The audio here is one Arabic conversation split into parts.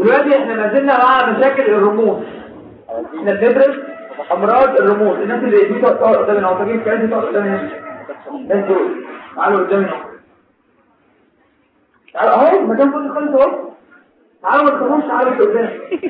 دلوقتي احنا ما زلنا مع مشاكل الرموز. احنا بندرس امراض الرموز. الناس اللي دي تقعد قدامنا او تجيب كاس تقعد قدامنا الناس دول تعالوا قدامنا. تعالوا اهو مكان فاضي خالص اهو. تعالوا ما تخافوش تعالوا قدام.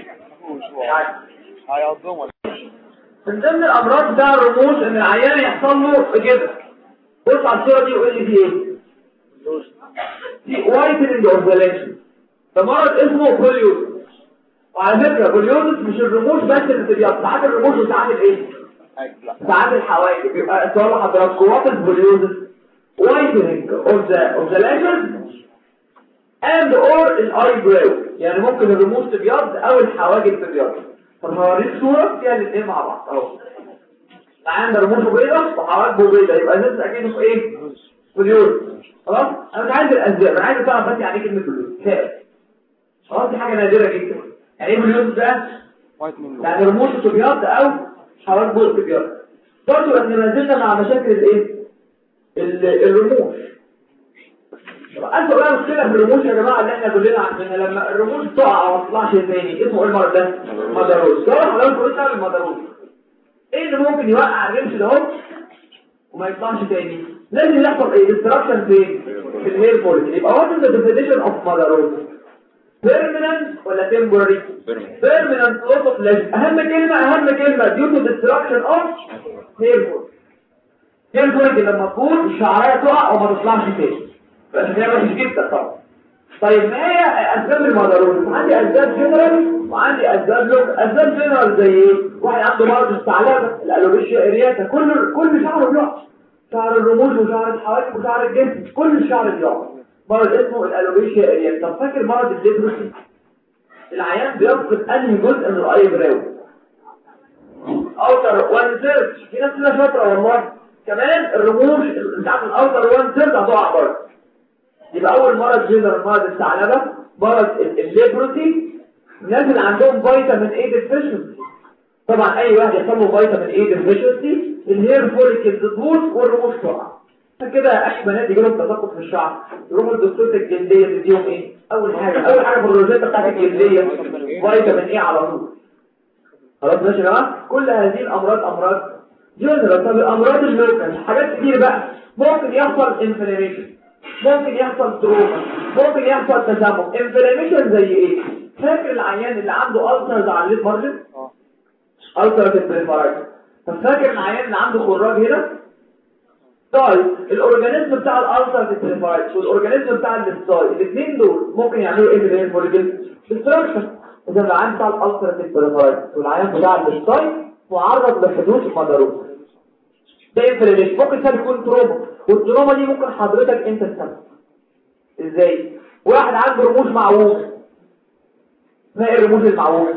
هيعضهم من ضمن الامراض بتاع الرموز ان العيان يحصل له كده. بص على الصوره دي وقول لي دي ايه؟ دي وايتنج اوف ذا لينس. ده مرض اسمه بوليوز. وعلى فكره بوليوز مش الرموش بس اللي بتبيض، ساعات الرموش وساعات الايه؟ ساعات الحواجب. يبقى سؤال حضراتكم وات البوليوز؟ وايتنج اوف ذا لينس and or الايبراو. يعني ممكن الرموش تبيض او الحواجب تبيض. طب هوريك صوره فيها الاثنين مع بعض اهو. عندنا رموش بيضاء وحواجب بيضاء، يبقى ده اكيد في ايه؟ بوليوز. خلاص انا مش عايز الاسباب، انا عايز اعرف بس يعني ايه كلمه بوليوز. خلاص دي حاجه نادره جدا. يعني ايه بوليوز ده؟ يعني رموش تبيض او حواجب تبيض. برضه احنا ما زلنا مع مشاكل الايه؟ الرموش. أنتوا بقى مشكلة في الرموش يا جماعة اللي احنا كلنا عارفينها. لما الرموش تقع وما تطلعش تاني اسمه ايه المرض ده؟ مدروس. صراحة لو قلنا المدروس ايه اللي ممكن يوقع الرمش ده اهو وما يطلعش تاني؟ لازم يحصل ايه؟ ديستراكشن فين؟ في الهير فوليكل. يبقى وات از ذا ديفينيشن اوف مدروس؟ بيرمننت ولا تمبوراري؟ بيرمننت لوس اوف ليجن. اهم كلمة due to destruction of hair follicle. hair follicle لما تكون الشعرية تقع وما تطلعش تاني بس هي وحش جدا طبعا. طيب ما هي اسباب المدروس؟ عندي اسباب جنرال وعندي اسباب لوك. اسباب جنرال زي ايه؟ واحد عنده مرض الثعلبه الالوبيشيا ارياتا، كل شعره بيقع، شعر الرموش وشعر الحواجب وشعر الجسم كل الشعر بيقع. مرض اسمه الالوبيشيا ارياتا. طب فاكر مرض الليبروسي؟ العيان بيفقد انهي جزء من الايبراو؟ اوتر وان ثيرد. في ناس كده شاطره والله. كمان الرموش بتاعت الاوتر وان ثيرد هتقع برضه. يبقى اول مرض جنرال مرض الثعلبه، مرض الليبروسي. الناس اللي عندهم فيتامين اي ديفيشنسي، طبعا اي واحد يحصل له فيتامين اي ديفيشنسي الهير فوليكل تبوظ والرموش تقع. عشان كده اي بنات يجي لهم تساقط في الشعر يروحوا لدكتوره الجلديه تديهم ايه؟ اول حاجه في الروجيتا بتاعت الجلديه فيتامين اي على طول. خلاص ماشي يا جماعه. كل هذه الامراض امراض جنرال. طب الامراض اللوكال حاجات كتير بقى. ممكن يحصل انفلاميشن، ممكن يحصل تروما، ممكن يحصل تسمم. انفلاميشن زي ايه؟ فاكر العيان اللي عنده ألسرز على الليد مارجن؟ ألسرز البريفرايتس. فاكر العيان اللي عنده خراج هنا؟ طيب الاورجانيزم بتاع الألسرز البريفرايتس والاورجانيزم بتاع الستاي الاثنين دول ممكن يعملوا ايه في الهير فوليكل؟ ديستراكشن. اذا العيان بتاع الألسرز البريفرايتس والعيان بتاع الستاي معرض لحدوث مدروس. ده انفلاميشن. ممكن سبب يكون تروما، والتروما دي ممكن حضرتك انت تسبب. ازاي؟ واحد عنده رموش معوجه. ما ايه الرموش المعوجه؟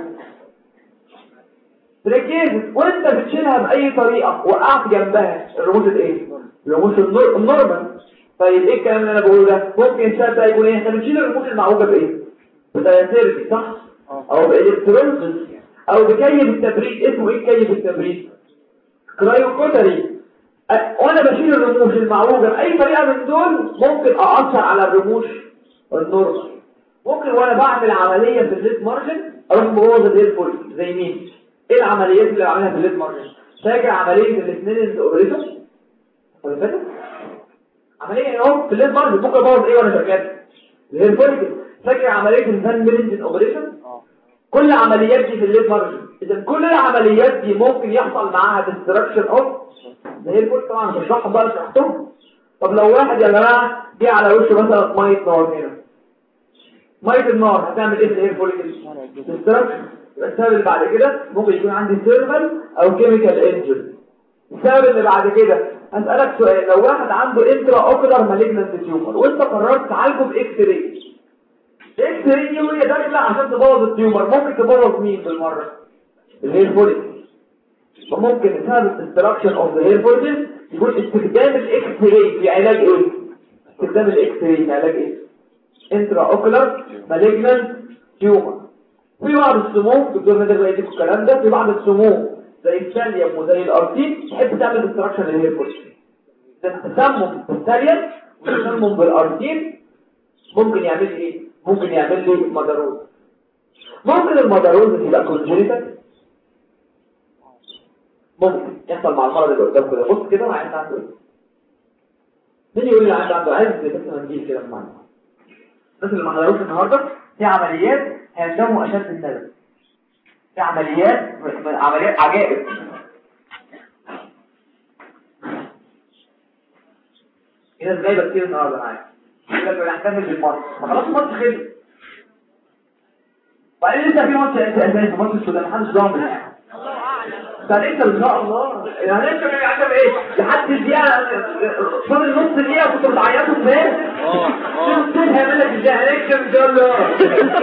ركزت وانت بتشيلها باي طريقه وقعت جنبها الرموش الايه؟ الرموش النورمال. طيب ايه الكلام اللي انا بقوله ده؟ ممكن السبب ده يكون ايه؟ احنا بنشيل الرموش المعوجه بايه؟ بتياتيربي صح؟ او بالكترونز او بكيف التبريد. اسمه ايه كيف التبريد؟ كرايوكوتري. وانا بشيل الرموش المعوجه باي طريقه من دول ممكن اثر على الرموش النورمال. ممكن وانا بعمل عمليه في الليد مارجن اروح مبوظ الهير فوليكل. زي مين؟ ايه العمليات اللي بعملها في الليد مارجن؟ فاكر عمليه الاثنين اوبريشن ولا فاكر عمليه اهو في الليد مارجن ممكن ابوظ ايه وانا شغال؟ الهير فوليكل. فاكر عمليه الفان ميلنجن اوبريشن؟ كل عمليات دي في الليد مارجن. اذا كل العمليات دي ممكن يحصل معاها ديستراكشن اوف الهير فوليكل. طبعا مش هشرحهم بقى شرحتهم. طب لو واحد يا جماعه جه على وشه مثلا ميه نار هنا، ميه النار هتعمل ايه في الهير فوليكل؟ ديستراكشن. السبب اللي بعد كده ممكن يكون عندي سيرفال او كيميكال انجري. السبب اللي بعد كده هسألك سؤال. لو واحد عنده انترا اوكولار مالجنانت تيومر وانت قررت تعالجه باكس راي، الاكس راي دي وهي داخله عشان تبوظ التيومر ممكن تبوظ مين بالمره؟ الهير فوليكل. فممكن بسبب الديستراكشن اوف ذا هير فوليكل يكون استخدام الاكس راي في علاج ايه؟ استخدام الاكس راي في علاج ايه؟ انترا اوكولار مالجنانت تيومر. في بعض السموم دكتور نادر بقى يديكوا الكلام ده. في بعض السموم زي الثاليوم وزي الارتين تحب تعمل ديستراكشن للهير فوليكل. التسمم بالثاليوم والتسمم بالارتين ممكن يعمل ايه؟ ممكن يعمل لي مدروس. كل المداروز تبقى كونجنيتال؟ ممكن يحصل مع المرض اللي قدامك كده. بص كده العيان عنده ايه؟ مين يقول لي العيان عنده عايز بس نجيب كده معانا الناس اللي ما حضروش النهارده في عمليات هيندموا اشد الندم. في عمليات عجائب. كده جايبه كتير النهارده معايا يقول لك هنكمل بالماتش خلاص الماتش خلص وبعدين لسه في ماتش اساسي ماتش السودان محدش ضامن يعني فلسه ان شاء الله يعني انت عشان ايه لحد الدقيقه فاضل نص دقيقه كنتوا بتعيطوا ازاي شوف هيعمل لك ازاي هنكسب ان شاء الله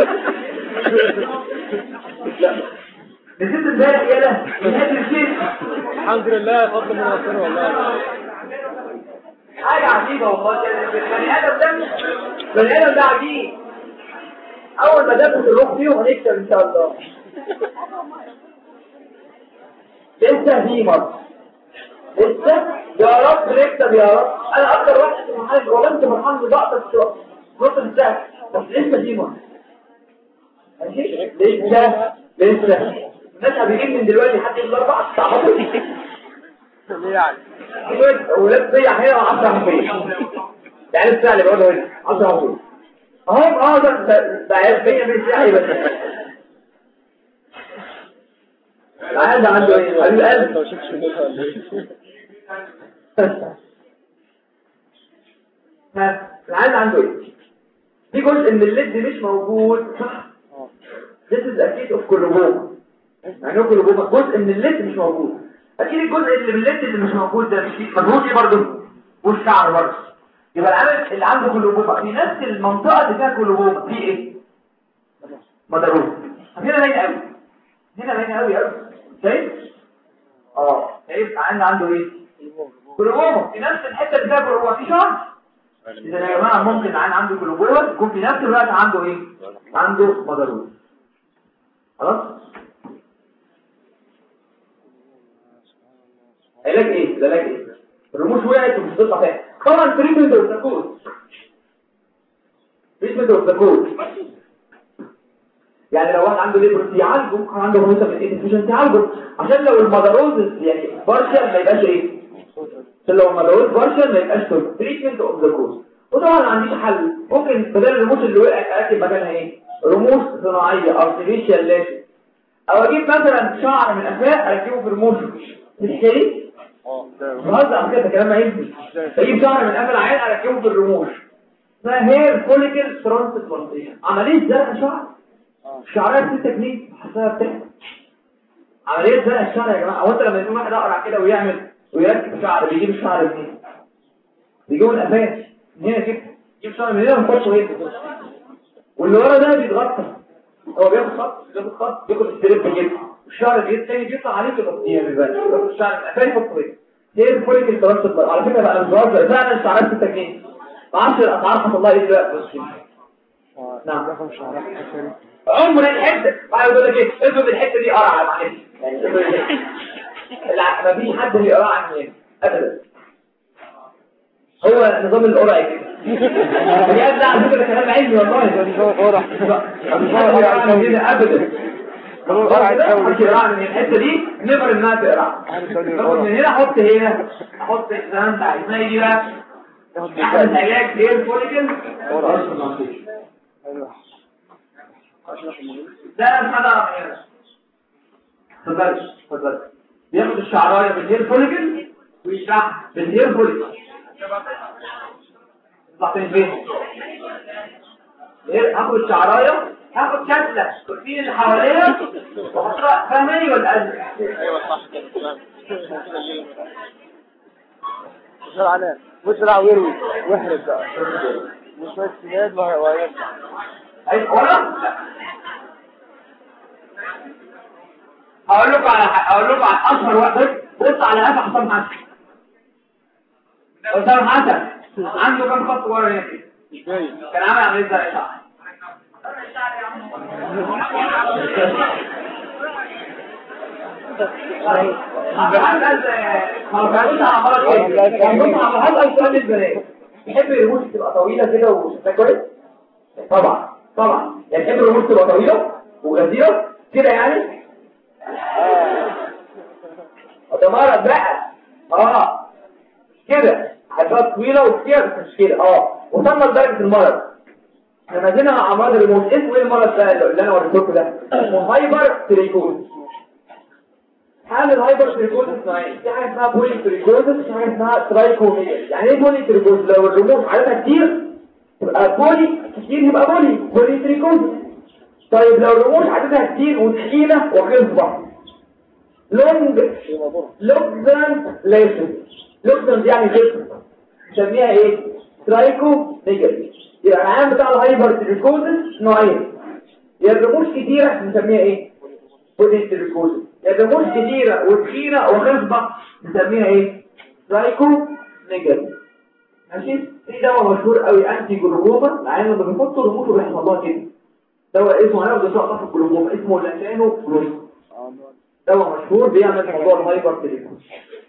نسيت امبارح يا ده الحمد لله فضل من ربنا والله حاجه عجيبه والله بني ادم ده عجيب اول ما دخلت الروح فيه هنكسب ان شاء الله لسه في ماتش لسه يا رب نكسب يا رب انا اكتر واحد في المحل وانت فرحان بضغط الشوط نص الساعه بس لسه في ماتش ماشي لسه الناس هتجيب من دلوقتي لحد الاربعه ساعات ليه يعني اولاد زي هنا 10 حرفيا يعني الساعه اللي بقعدها هنا 10 حرفيا اهو ده عيال فيا من الساعه بس العيال ده عنده ايه؟ حبيب قلب العيال عنده ايه؟ في جزء من الليد مش موجود صح؟ This is a case of كلوبوما يعني كلوبوما جزء من الليد مش موجود اكيد الجزء اللي من الليد اللي مش موجود ده مش مجهود ايه برضه؟ والشعر برضه يبقى العيال اللي عنده كلوبوما في نفس المنطقه اللي فيها كلوبوما في ايه؟ مدروس هنا باين قوي هنا باين قوي قوي شايف؟ شايف عنده ايه؟ كلوبوما في نفس الحته اللي فيها كلوبوما في شعر اذا يا جماعه ممكن عنده كلوبوما يكون في نفس الوقت عنده ايه؟ عنده مدروس خلاص؟ علاج ايه؟ العلاج ايه؟ الرموش وقعت ومش هتطلع تاني طبعا تريتمنت اوف ذا كوز تريتمنت اوف ذا كوز يعني لو واحد عنده ليبر يعالجه عنده هوسه من الانفيشن تعالجه عشان لو المدروز يعني بارشل ما يبقاش ايه عشان لو المدروز بارشل ما يبقاش تريتمنت اوف ذا كوز وطبعا ما عنديش حل ممكن بدل الرموش اللي وقعت اركب مكانها ايه رموش صناعيه ارتفيشال لاشي او اجيب مثلا شعر من قفاه اركبه في رموش تشتري بهزر كده كلام ما ينفعش اجيب شعر من قفا العين اركبه في الرموش اسمها هير فوليكل ترانسبلانتيشن عمليه زرع شعر الشعريه في تكنيك حسابها بتاعها عمليه زرع الشعر يا جماعه هو انت لما يكون واحد اقرع كده ويعمل ويركب شعر بيجيب الشعر منين بيجيبه من قفاه هنا كده يجيب شعر من هنا ونحطه هنا واللي ورا ده بيتغطى هو بياخد خط بياخد الستريب بيجيبه الشعر الثاني بيطلع عليه تغطيه بيبان الشعر القفاه يحطه هنا هي فوليكل ترانسبلانت على فكره بقى الزرار فعلا الشعرات في التكنيك ما اعرفش الاسعار حصل الله ايه دلوقتي نعم رقم شعرات عمر الحته عايز اقول لك ايه افرض الحته دي قرعه معلش يعني ما فيش حد بيقرا عني ابدا هو نظام القرع كده بجد لا على فكره كلام علمي والله ده نظام قرع كده ابدا القرع من الحته دي نقدر انها تقرا من هنا احط الزمان بتاع اسمها دي بقى احد العلاج غير فوليكل ده الحاجه اتفضل بياخد الشعرايه بالهير فوليكل ويشرح بالهير فوليكل بعدين فين هاخد الشعرايه هاخد كتله كرسين اللي حواليها واحطها فهماني ولا قلبي ايوه صح كده بسرعه بسرعه ويروي واحرج بقى مش بس سياد ويرجع عايز ورا هقول لكم على اشهر واحد بص على قفا حسام حسن عنده كام خط ورا هنا كده مش باين كان عامل عمليه زرع شعر يحب الرموش تبقى طويلة كده وشكلها كويس طبعا يعني يحب الرموش تبقى طويلة وغزيرة كده يعني ده مرض بقى كده حاجات طويله وكتير مش كده وصلنا لدرجه المرض. احنا نازلين على امراض الريموت. اسمه ايه المرض ده اللي انا وريته ده؟ اسمه هايبر تريكوز. حال الهايبر تريكوزس نوعين، في حاجه اسمها بولي تريكوزس، في حاجه اسمها ترايكوميا. يعني ايه بولي تريكوزس؟ لو الريموت عددها كتير يبقى بولي كتير، يبقى بولي تريكوزس. طيب لو الرموش عددها كتير وتخينه وخصبه لوكزان لوكزان يعني خصبه نسميها ايه؟ ترايكو نيجاتيف. يبقى العام بتاع الهايبر تريكوزس نوعين، يا الرموش كتيره نسميها ايه؟ بولي تريكوزس، يا الرموش كتيره وتخينه وخصبه نسميها ايه؟ ترايكو نيجاتيف. ماشي؟ في دواء مشهور قوي انتي جلوكوما، العيان لما بيحطوا رموشه بيحصل لها كده. دواء اسمه هناخد شرح الجلوكوما اسمه لاتانو جلوكوما. دواء مشهور بيعمل موضوع الهايبر تريكوز.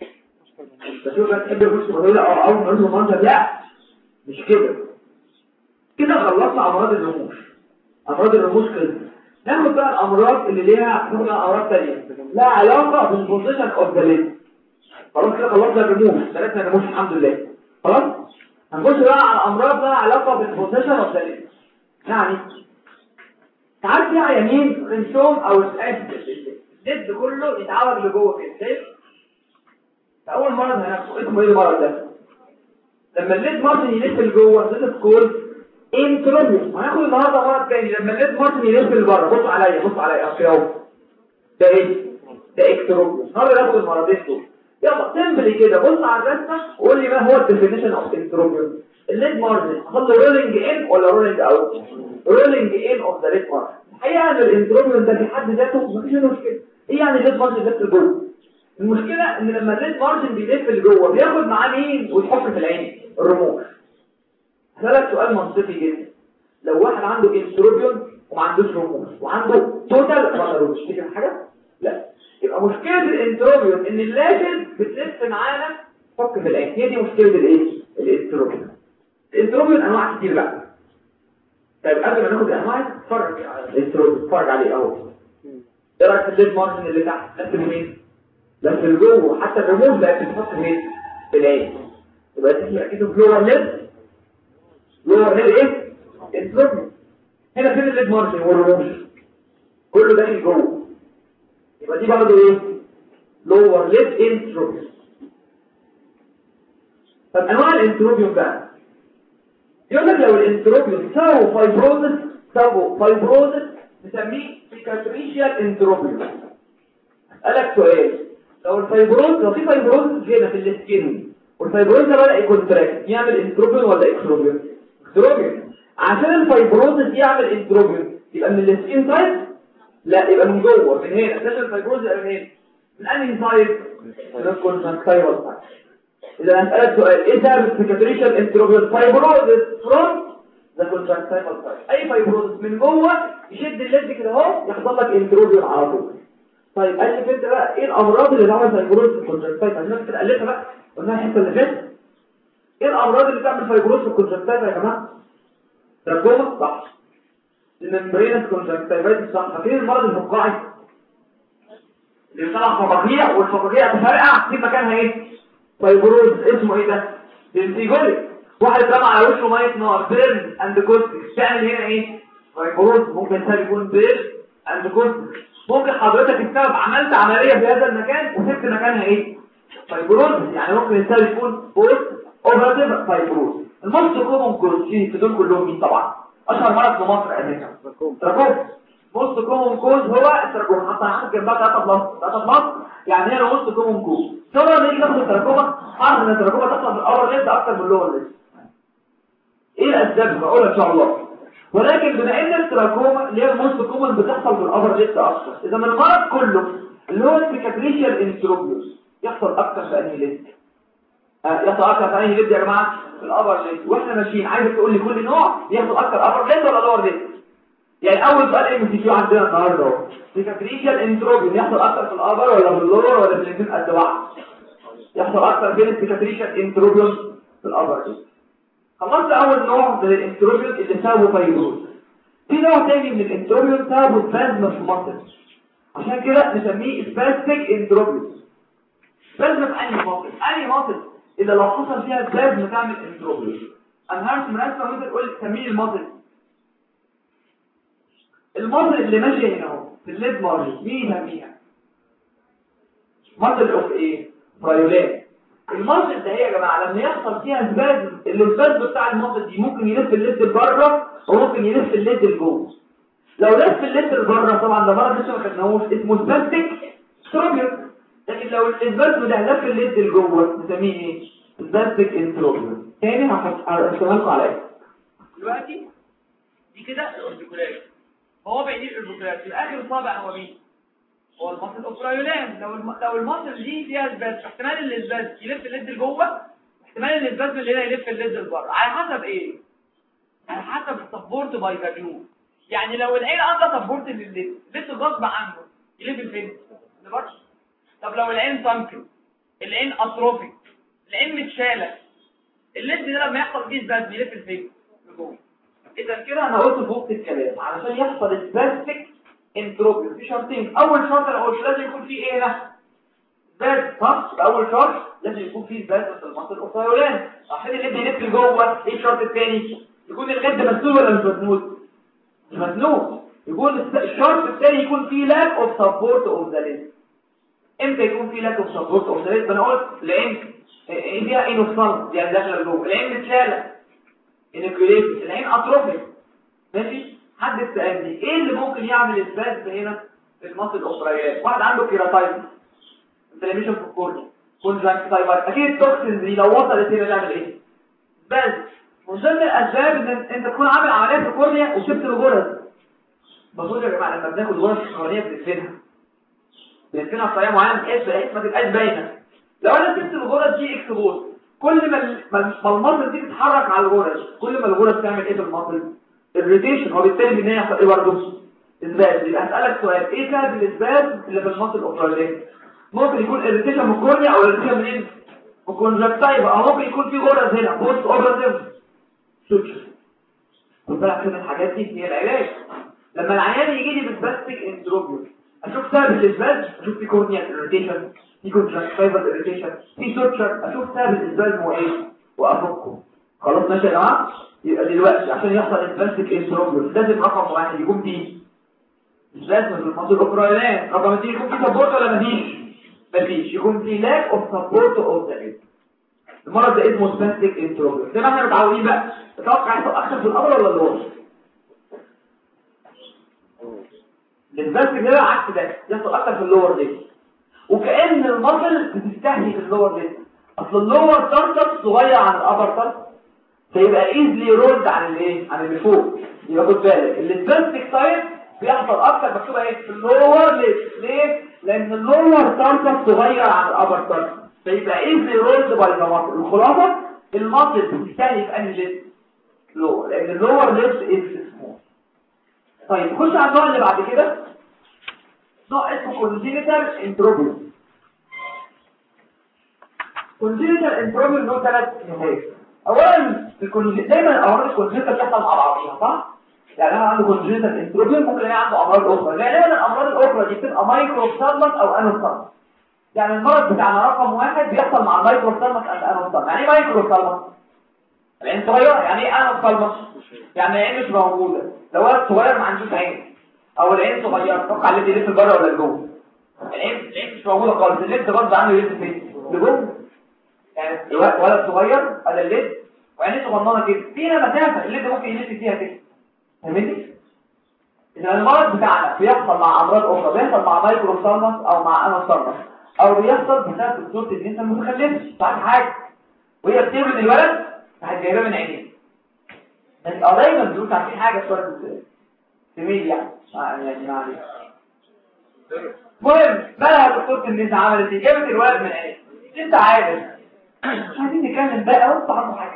بشوف بقى تحب الرموش تقول لا اول ما نقول منظر لا مش كده. كده خلصنا امراض الرموش. امراض الرموش كده. ناخد بقى الامراض اللي ليها امراض ثانيه لا علاقه بالبوزيشن اوف ذا ليد. خلاص كده خلصنا الرموش، ثلاثه رموش الحمد لله. خلاص هنخش بقى على امراض لها علاقه بالبوزيشن اوف ذا ليد. يعني ساعات في عيانين خنشوم او الليد كله يتعوج لجوه كده. شايف؟ اول مرض هناخده اسمه ايه المرض ده؟ لما الليد مارجن يلف لجوه ده سكول انتروبيوم. هناخد النهارده مرض تاني لما الليد مارجن يلف لبره. بص عليا اهو. ده ايه؟ ده اكتروبيوم. النهارده ناخد المرضين دول. يلا سمبلي كده بص على الرسمه وقول لي ما هو الديفينيشن اوف انتروبيوم. الليد مارجن حصل له رولينج ان ولا رولينج اوت؟ رولينج ان اوف ذا ليد مارجن. الحقيقه ان الانتروبيوم ده في حد ذاته مفيش مشكله. ايه يعني الليد مارجن لف لجوه؟ المشكله ان لما الليد مارجن بيلف لجوه بياخد معاه مين ويحط في العين؟ الرموش. هسألك سؤال منطقي جدا. لو واحد عنده انتروبيوم وما عندوش رموش وعنده توتال رموش تفتكر حاجه؟ لا. يبقى مشكله الانتروبيوم ان اللافت بتلف معانا فك في العين. هي دي مشكله الايه؟ الانتروبيوم. الانتروبيوم انواع كتير بقى. طيب قبل ما ناخد الانواع اتفرج على الانتروبيوم، اتفرج عليه اهو. ايه رايك في الليد مارجن اللي تحت؟ لف لمين؟ لف لجوه. حتى الرموش بقت بتتحط فين؟ في العين. يبقى دي اكيد فلور ليد. فلور ليد ايه؟ انتروبيوم. هنا فين الليد مارجن والرموش؟ كله ده جوه. يبقى دي برضه ايه؟ لور ليد انتروبيوم. طب انواع الانتروبيوم بقى يقول لك لو الانتروبيوم ساو فايبروزس نسميه سيكاتريشيال انتروبيوم. اسالك سؤال، لو في فايبروزس هنا في السكين والفايبروز ده بدا يكونتراكت يعمل انتروبيوم ولا اكستروبيوم؟ اكستروبيوم. عشان الفايبروزس يعمل انتروبيوم يبقى من السكين سايد؟ لا، يبقى من جوه من هنا. عشان الفايبروز يبقى من هنا. من انهي سايد؟ من الكونتراكتايل سايد. إذا هسألك سؤال، إيه سبب السيكاتريشال انتروبيوم؟ فايبروزس فروم ذا كونتراكتايل سايد. أي فايبروزس من جوه يشد الليد كده أهو يحصل لك انتروبيوم على طول. طيب ألف أنت بقى إيه الأمراض اللي تعمل فايبروزس في الكونتراكتايل؟ عشان كده ألفها بقى قلنا الحتة اللي فاتت. إيه الأمراض اللي تعمل فايبروزس في الكونتراكتايل يا جماعة؟ تراكوما صح. الممبرينس كونتراكتايل صح. فاكرين المرض الفقاعي اللي بيطلع فقاقيع والفقاقيع تفرقع في مكانها إيه؟ فايبروز اسمه ايه ده؟ دنتيجوليك. واحد رمى على وشه ميه نار بيرن اند كوستيك. تعمل هنا ايه؟ فايبروز. ممكن ده يكون بيرن اند كوستيك. ممكن حضرتك السبب عملت عمليه في هذا المكان وسبت مكانها ايه؟ فايبروز. يعني ممكن السبب يكون بوست اوبراتيف فايبروز. الموست كومون كوز في دول كلهم مين طبعا؟ اشهر مرض في مصر اساسا تراكوما. موست كومون كوز هو التراكوما. حتى هنحط جنبها 3 بلس يعني هي الموست كومون كوز. طبعا نيجي ناخد التراكوما. عارف ان التراكوما تحصل في الاول ليد اكتر من اللور ليد. ايه الاسباب؟ بقولها ان شاء الله. ولكن بما ان التراكوما اللي هي الموست كومون بتحصل في الاور ليد اكتر، اذا من المرض كله اللي هو السيكاتريشال انتروبيوس يحصل اكتر في انهي ليد؟ يحصل اكتر في انهي ليد يا جماعه؟ في الاور ليد. واحنا ماشيين عايزك تقول لي كل نوع يحصل اكتر ابر ليد ولا لور ليد؟ يعني اول سؤال ام سي كيو عندنا النهارده اهو، سيكاتريشال انتروبيوس يحصل اكتر في الابر ولا في اللور ولا في الاثنين قد بعض؟ يحصل اكتر بين السيكاتريشال انتروبيوم في الابر. خلصنا اول نوع من الانتروبيوم اللي سببه فايبروز. في نوع تاني من الانتروبيوم سببه سبازم في المصل. عشان كده نسميه spastic enterobius. spasm في انهي مصل اذا لو حصل فيها spasm تعمل enterobius. انا هرسم رسمه وانت تقول سميه المصل اللي ماشي هنا اهو في الليد مارجن. مين يسميها؟ مصل اوف ايه؟ برايولات. المصل ده هي يا جماعه لما يحصل فيها سبازم، السبازم بتاع المصل دي ممكن يلف الليد لبره وممكن يلف الليد لجوه. لو لف الليد لبره طبعا ده مرض لسه ما خدناهوش اسمه سباستيك ستروبيوس، لكن لو السبازم ده لف الليد لجوه نسميه ايه؟ سباستيك انتروبيوس. تاني هرسمها لكم على ايه دلوقتي. دي كده الاوربيكولار، هو بعيد الاوربيكولار في اخر صابع هو مين؟ هو المصل الاوبرايولان. لو المصل دي فيها سباز احتمال السباز يلف الليد لجوه، احتمال السباز اللي هنا يلف الليد لبره، على حسب ايه؟ على حسب السبورت باي فاليو. يعني لو العين عندها سبورت للليد لسه غصب عنه يلف الفين لبره. طب لو العين سانكن، العين اتروفيك، العين متشاله، الليد ده لما يحصل فيه سباز يلف الفين لجوه. اذا كده انا قلت فوق الكلام علشان يحصل سباستيك انتروبيوس في شرطين. اول شرط انا قلت لازم يكون فيه ايه هنا؟ سباز. صح؟ اول شرط لازم يكون فيه سباز في المصل الاوبرايولان عشان الليد يلف لجوه. ايه الشرط الثاني؟ يكون الليد مسنود ولا مش مسنود؟ مش مسنود. يكون الشرط الثاني يكون فيه lack of support of the lid. امتى يكون فيه lack of support of the lid؟ انا قلت العين فيها انوفصال يعني داخله لجوه، العين متشاله انكوليت، العين اتروفيك. ماشي؟ حد سألني ايه اللي ممكن يعمل اسباز هنا في المصل الاوبرايولان؟ واحد عنده كيراتايتس، انفلاميشن في الكورنيا، كونجكتيفايتس، اكيد التوكسين دي لو وصلت هنا تعمل ايه؟ اسباز. من ضمن الاسباب ان انت تكون عامل عمليه في الكورنيا وسبت الغرز. بقول يا جماعه لما بناخد غرز الكورنيا بنقفلها بطريقه معينه بحيث ما تبقاش باينه. لو انا سبت الغرز دي اكسبوز، كل ما المصل دي تتحرك على الغرز، كل ما الغرز تعمل ايه في المصل؟ الريتيشن، وبالتالي ان هي يحصل ايه برضه؟ اسباز. يبقى هسالك سؤال، ايه سبب الاسباز اللي في المصل الاوبرايولان؟ ممكن يكون الريتيشن من الكورنيا او الريتيشن منين؟ من الكونجكتيفا، او ممكن يكون في غرز هنا بوست اوبراتيف سوتشر. خد بالك من الحاجات دي هي العلاج. لما العيان يجي لي بالباستيك انتروبيوس اشوف سبب الاسباز، اشوف في كورنيا اريتيشن، في كونجكتيفا اريتيشن، في سوتشر، اشوف سبب الاسباز هو ايه وافكه. خلاص ماشي يا جماعه؟ يبقى دلوقتي عشان يحصل الباستيك انتروبيوس لازم رقم واحد يكون فيه اسباز في المصل الاوبرايولان، رقم 2 يكون فيه سبورت ولا مفيش، يكون فيه لاك اوف سبورت اوف ذا ليد. المرض ده اسمه سباستيك انتروبيوس. زي ما احنا متعودين بقى، تتوقع يحصل اكتر في الامر ولا اللور؟ السباستيك ده عكس ده، يحصل اكتر في اللور دي، وكأن المصل بتستهدف اللور دي. اصل اللور ترتب صغير عن الابر ترتب، فيبقى ايزلي رولد عن الايه؟ عن اللي فوق. يبقى خد بالك السباستيك سايد بيحصل اكتر مكتوبه ايه؟ في اللور ليه؟ لان اللور ترتب صغير عن الابر ترتب، فيبقى ايزلي رولد باي ذا ماسل. الخلاصه الماسل بتستهدف انهي ليد؟ لور، لان اللور ليد از سمول. طيب نخش على النوع اللي بعد كده، نوع اسمه كونجينيتال انتروبيوس. كونجينيتال انتروبيوس له 3 نهايات. اولا دايما الامراض الكونجينيتال بتحصل مع بعضيها، صح؟ يعني انا عنده كونجينيتال انتروبيوس ممكن الاقي عنده امراض اخرى، غالبا الامراض الاخرى دي بتبقى مايكروسالمس او انوسالمس. يعني المرض بتاعنا رقم 1 بيحصل مع المايكروسالمس اند انوسالمس. يعني ايه مايكروسالمس؟ العين صغيره. يعني ايه انوسالمس؟ يعني العين مش موجوده، لو ولد صغير ما عندوش عين، او العين صغيره توقع اللي يلف بره ولا لجوه. العين مش موجوده خالص، الليد غصب عنه يلف فين؟ لجوه. يعني ولد صغير على الليد وعينيه صغننه كده، فيها مسافه الليد ممكن يلف فيها كده. فهمتني؟ اذا المرض بتاعنا بيحصل مع امراض اخرى، بيحصل مع مايكروسالمس او مع انوسالمس، او بيحصل بسبب الصوره اللي انت متخلفش صح حاجه وهي بتولد الولد هتجيبها من عينيه. بس دايما بيقولوا عارفين حاجه صوره سميل يعني ما عليك. المهم بقى دكتوره النساء عملت ايه؟ جابت الولد من عينيه. انت عارف مش عايزين نكمل بقى وانت عنده حاجه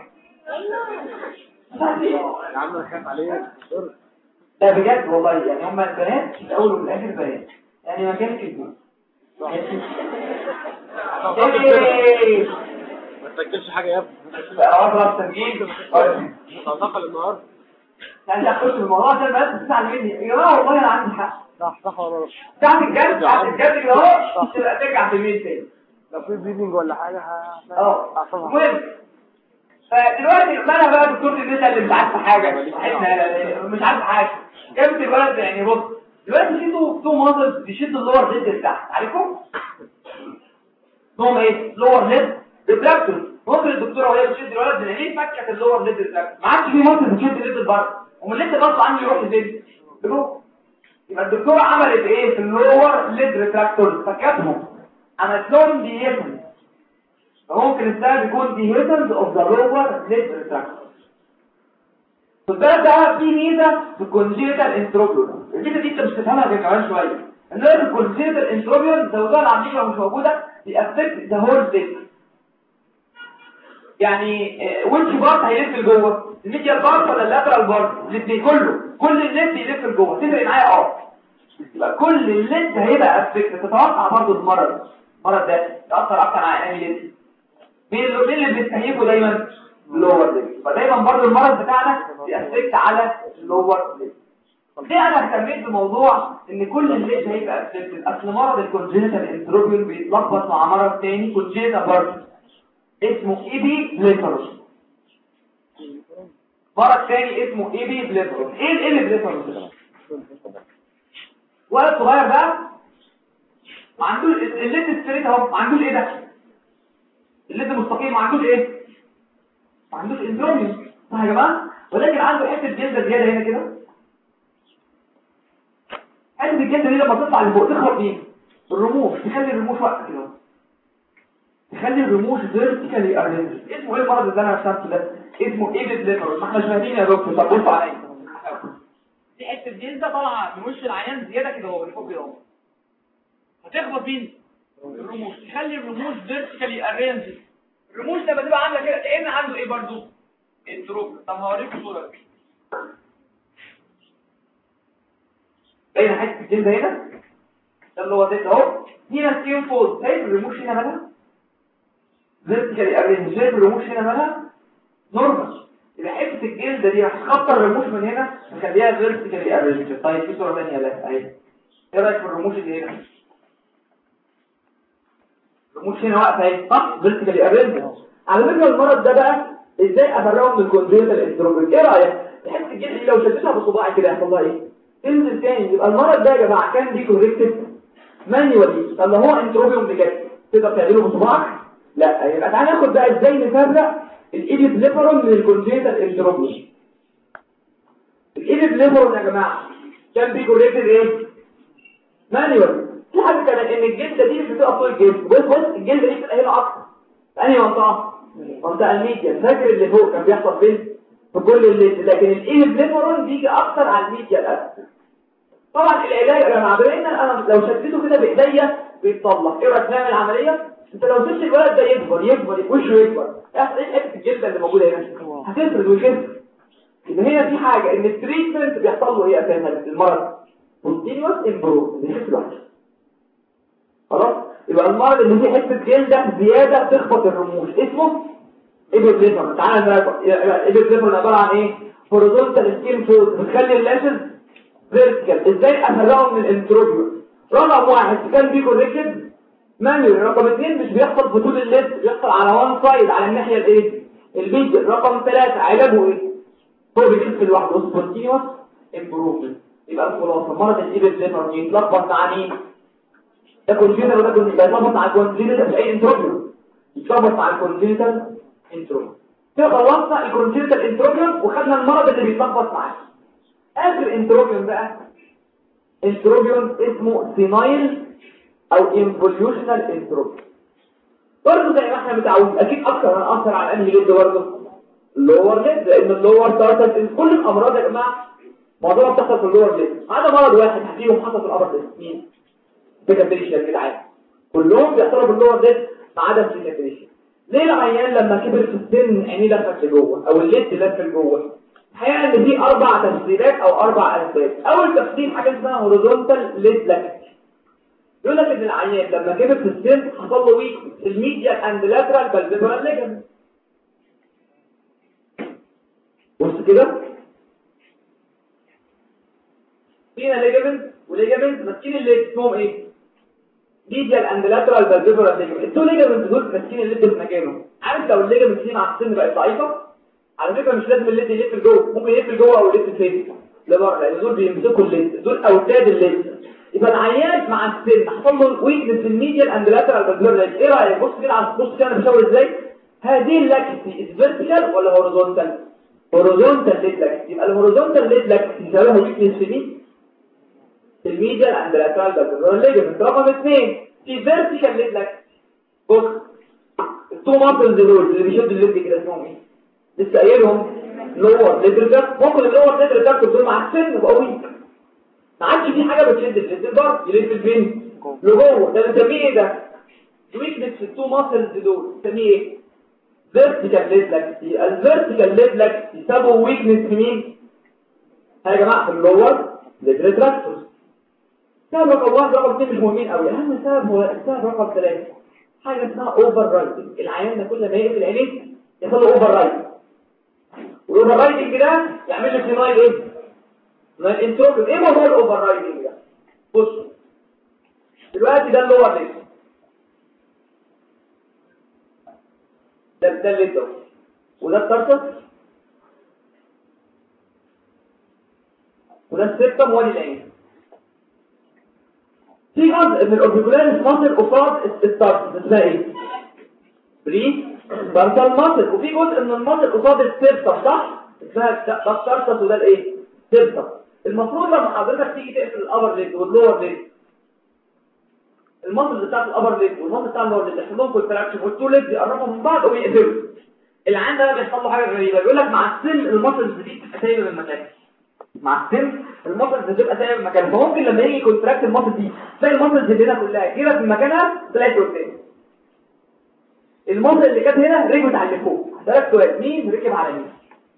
يا عم انا خايف عليك. لا بجد والله، يعني هم البنات في الاول وفي الاخر بنات، يعني ما كانش كده. ما تسجلش حاجه يا ابني. اقرب تسجيل هتنقل النهارده. يعني اخش في الموضوع ده بس تسمع مني يا جماعه والله انا عندي حق. صح ولا لا؟ ساعه الجد كده اهو تبقى ترجع في الميل تاني لو في بليدنج ولا حاجه المهم فدلوقتي انا بقى دكتور النساء اللي مش عارفه حاجه مش عارفه حاجه جابت الولد يعني بص دلوقتي في تو ماسلز بيشدوا اللور ليد لتحت عارفهم؟ اسمهم ايه؟ لور ليد ريفلكتور. ممكن الدكتوره وهي بتشد الولد من عينيه فكت اللور ليد ريفلكتور ما عادش في ماسل بتشد ليد لبره ومن لسه غصب عنه يروح لفين؟ لجوه. يبقى الدكتوره عملت ايه في اللور ليد ريفلكتور؟ فكتهم عملت لهم ديهيشن. فممكن السبب يكون ديهيشن اوف ذا لور ليد ريفلكتور. خد بالك بقى في ميزه في الكونجيتال انتروبيون. الميزه دي انت مش هتفهمها غير كمان شويه. ان الكونجيتال انتروبيون زودها العمليه لو مش موجوده بيأفكت ذا هول سيستم. يعني ويتش بارت هيلف لجوه؟ الميديال بارت ولا اللاترال بارت؟ الاثنين كل الليد يلف لجوه. تفرق معايا يبقى كل الليد هيبقى افكت. تتوقع برضه المرض ده يأثر اكتر على انهي ليد؟ مين اللي بيستهيفه دايما؟ اللور ليد. فدايما برضه المرض بتاعنا بيأفكت على اللور ليد. ليه انا اهتميت بموضوع ان كل الليد هيبقى افكت؟ اصل مرض الكونجينيتال انتروبيون بيتلخبط مع مرض تاني كونجينيتال برضه اسمه ايبي بليفروس. مرض تاني اسمه ايبي بليفروس. ايه الايبي بليفروس؟ ولد صغير بقى ما عندوش الليد ستريت اهو، ما عندوش ايه ده؟ الليد مستقيم، ما عندوش ايه؟ ما عندوش اندروميوم صح يا جماعه؟ ولكن عنده حته جلده زياده هنا كده. حته الجلده دي لما تطلع لفوق تخبط مين؟ الرموش، تخلي الرموش واقفه كده، تخلي الرموش فيرتيكالي ارينجد. اسمه ايه المرض اللي انا رسمته ده؟ اسمه ايبي بليفروس. ما احنا مش فاهمين يا دكتور. طب بصوا عليا، دي حته جلده طالعه من وش العيان زياده كده اهو لفوق كده اهو، هتخبط مين؟ الرموش، تخلي الرموش فيرتيكالي ارينجد. الرموش لما تبقى عامله كده كأن عنده ايه برضو؟ انتروبيون. طب هوريكم صوره دي. باين حته الجلده هنا ده اللي هو ده اهو. هنا سكين فولد، شايف الرموش هنا مالها فيرتيكالي ارينجد، شايف الرموش هنا مالها نورمال. يبقى حته الجلده دي هتخطر الرموش من هنا تخليها فيرتيكالي ارينجد. طيب في صوره ثانيه لا اهي. ايه رايك في الرموش اللي هنا؟ الرموش هنا واقفه اهي صح؟ فيرتيكالي ارينجد. على فكره المرض ده بقى ازاي افرقه من الكونجيتال انتروبيون؟ ايه رايك؟ حته الجلد دي لو شدتها بصباعي كده يحصل لها ايه؟ تنزل تاني. يبقى المرض ده يا جماعه كان دي كوريكتد مانيوالي. طب هو انتروبيون بجد تقدر تعمله بصباعك؟ لا. يبقى تعالى ناخد بقى ازاي نفرق الايبي بليفرون من الكونجيتال انتروبيون. الايبي بليفرون يا جماعه كان بي كوريكتد ايه؟ مانيوالي. في حاجه كمان ان الجلده دي مش بتبقى فوق الجلد. بص الجلده دي بتبقى هنا اكتر. انهي منطقه؟ منطقه الميديا. فاكر اللي فوق كان بيحصل فين؟ في كل الليد. لكن الايبي بليفرون بيجي اكتر على الميديا الاسفل. طبعا العلاج يا جماعه بما ان انا لو شديته كده بايديا بيتصلح. ايه رايك نعمل عمليه؟ انت لو سبت الولد ده يكبر وشه يكبر يحصل ايه؟ حته الجلده اللي موجوده هنا هتفرد ويخف. يبقى هنا في حاجه ان التريتمنت بيحصل له ايه اساسا المرض؟ كونتينوس امبروف بيخف لوحده. خلاص. يبقى المرض اللي فيه حته جلده زياده تخبط الرموش اسمه ايبي بليفرون. تعالى نراجع. ايبي بليفرون عباره عن ايه؟ هوريزونتال سكين فولد بتخلي اللاشز فيرتيكال. ازاي افرقهم من الانتروبيون؟ رقم واحد كان بي كوريكتد مانيوال. رقم اثنين مش بيحصل في طول الليد، بيحصل على وان سايد على الناحيه الايه؟ البيج. رقم ثلاثة علاجه ايه؟ هو بيخف لوحده سبونتينيوس امبروفمنت. يبقى الخلاصه مرض الايبي بليفرون يتلخبط مع مين؟ ده كونجينيتال وده كونجينيتال. يتلخبط مع الكونجينيتال مش اي انتروبيون، يتلخبط مع الكونجينيتال انتروبيون. كده خلصنا الكونجينيتال انتروبيون وخدنا المرض اللي بيتلخبط معاه. اخر انتروبيون بقى انتروبيون اسمه سينايل او انفوليوشنال انتروبيون. برضه زي ما احنا متعودين اكيد اكتر هنأثر على انهي ليد برضه؟ اللور ليد. لان اللور تارتس كل الامراض يا جماعه معظمها بتحصل في اللور ليد ما عدا مرض واحد فيهم حصل في الابر ليد. مين؟ سيكاتريشيا يا جدعان. كلهم بيحصلوا في اللور ليد ما عدا السيكاتريشيا. ليه العيان لما كبر في السن عينيه دخلت لجوه او الليد دخل لجوه؟ الحقيقه ان دي 4 تفسيرات او 4 اسباب. اول تفسير حاجه اسمها هوريزونتال ليد لاكتي. يقول لك ان العيان لما كبر في السن حصل له ويك الميديال اند لاترال بالفيبرال ليجمنت. بص كده سكينه ليجامنت وليجامنت ماسكين الليد اسمهم ايه؟ ميديال اند لاترال بالفيبرال ليجامنت. الدول ليجامنت دول ماسكين الليد في مكانه. عارف لو الليجامنت دي مع السن بقت ضعيفه على فكره مش لازم الليد يلف لجوه، ممكن يلف لجوه او يلف فين لبره، لان دول بيمسكوا الليد، دول اوتاد الليد. يبقى العيان مع السن حصل له ويكنس في الميديال اند لاترال بالفيبرال ليجامنت. ايه رايك؟ بص كده على بص كده انا بشاور ازاي. هذه اللاكسي فيرتيكال ولا هوريزونتال؟ هوريزونتال ليد لاكسي. يبقى الهوريزونتال ليد لاكسي سببها ويكنس في مين؟ في الميديال اند لاترال بالفيبرال ليجامنت. رقم 2 في فيرتيكال ليد لاكسي. بص التو ماسلز دول اللي بيشدوا الليد كده اسمهم ايه؟ لسه قايلهم لور ليتر كاب. ممكن اللور ليتر كاب دول مع السن يبقى ويك، ما عادش في حاجه بتشد الليد البر يلف البين لجوه. ده بنسميه ايه ده؟ ويكنس في التو ماسلز دول بنسميه ايه؟ فيرتيكال ليد لاكسي. الفيرتيكال ليد لاكسي سببه ويكنس في مين؟ ها يا جماعه في اللور ليتر تراكتورز. سبب رقم 1 رقم 2 مش مهمين قوي. اهم سبب هو السبب رقم 3 حاجه اسمها اوفر رايدنج. العيان ده كل ما يقفل عينيه يحصل له اوفر رايدنج، والاوفر رايدنج ده يعمل له سينايل ايه؟ سينايل انتروبيك. ايه موضوع الاوفر رايدنج ده؟ بص دلوقتي ده اللور ليد، ده الليد ده، وده الترسس، وده السيبتم وادي العين. في جزء من الاوربيكولاريس ماسل قصاد الترسس اسمها ايه؟ بري بارتال ماسل، وفي جزء من الماسل قصاد السيبتم صح؟ اسمها ده الترسس وده الايه؟ سيبتم. المفروض لما حضرتك تيجي تقفل الابر ليد واللور ليد، الماسل بتاعت الابر ليد والماسل بتاع اللور ليد يحصل لهم كونتراكشن والتو ليد يقربوا من بعض ويقفلوا. العين ده بيحصل له حاجه غريبه، بيقول لك مع السن الماسل دي بتبقى سايبه من مكانها. مع السن الماسل بتبقى سايبه من مكانها، فممكن لما يجي كونتراكت الماسل دي تلاقي الماسل دي هنا كلها جيبت من مكانها طلعت قدام. الماسل اللي كانت هنا ركبت على اللي فوق. هسألك سؤال، مين ركب على مين؟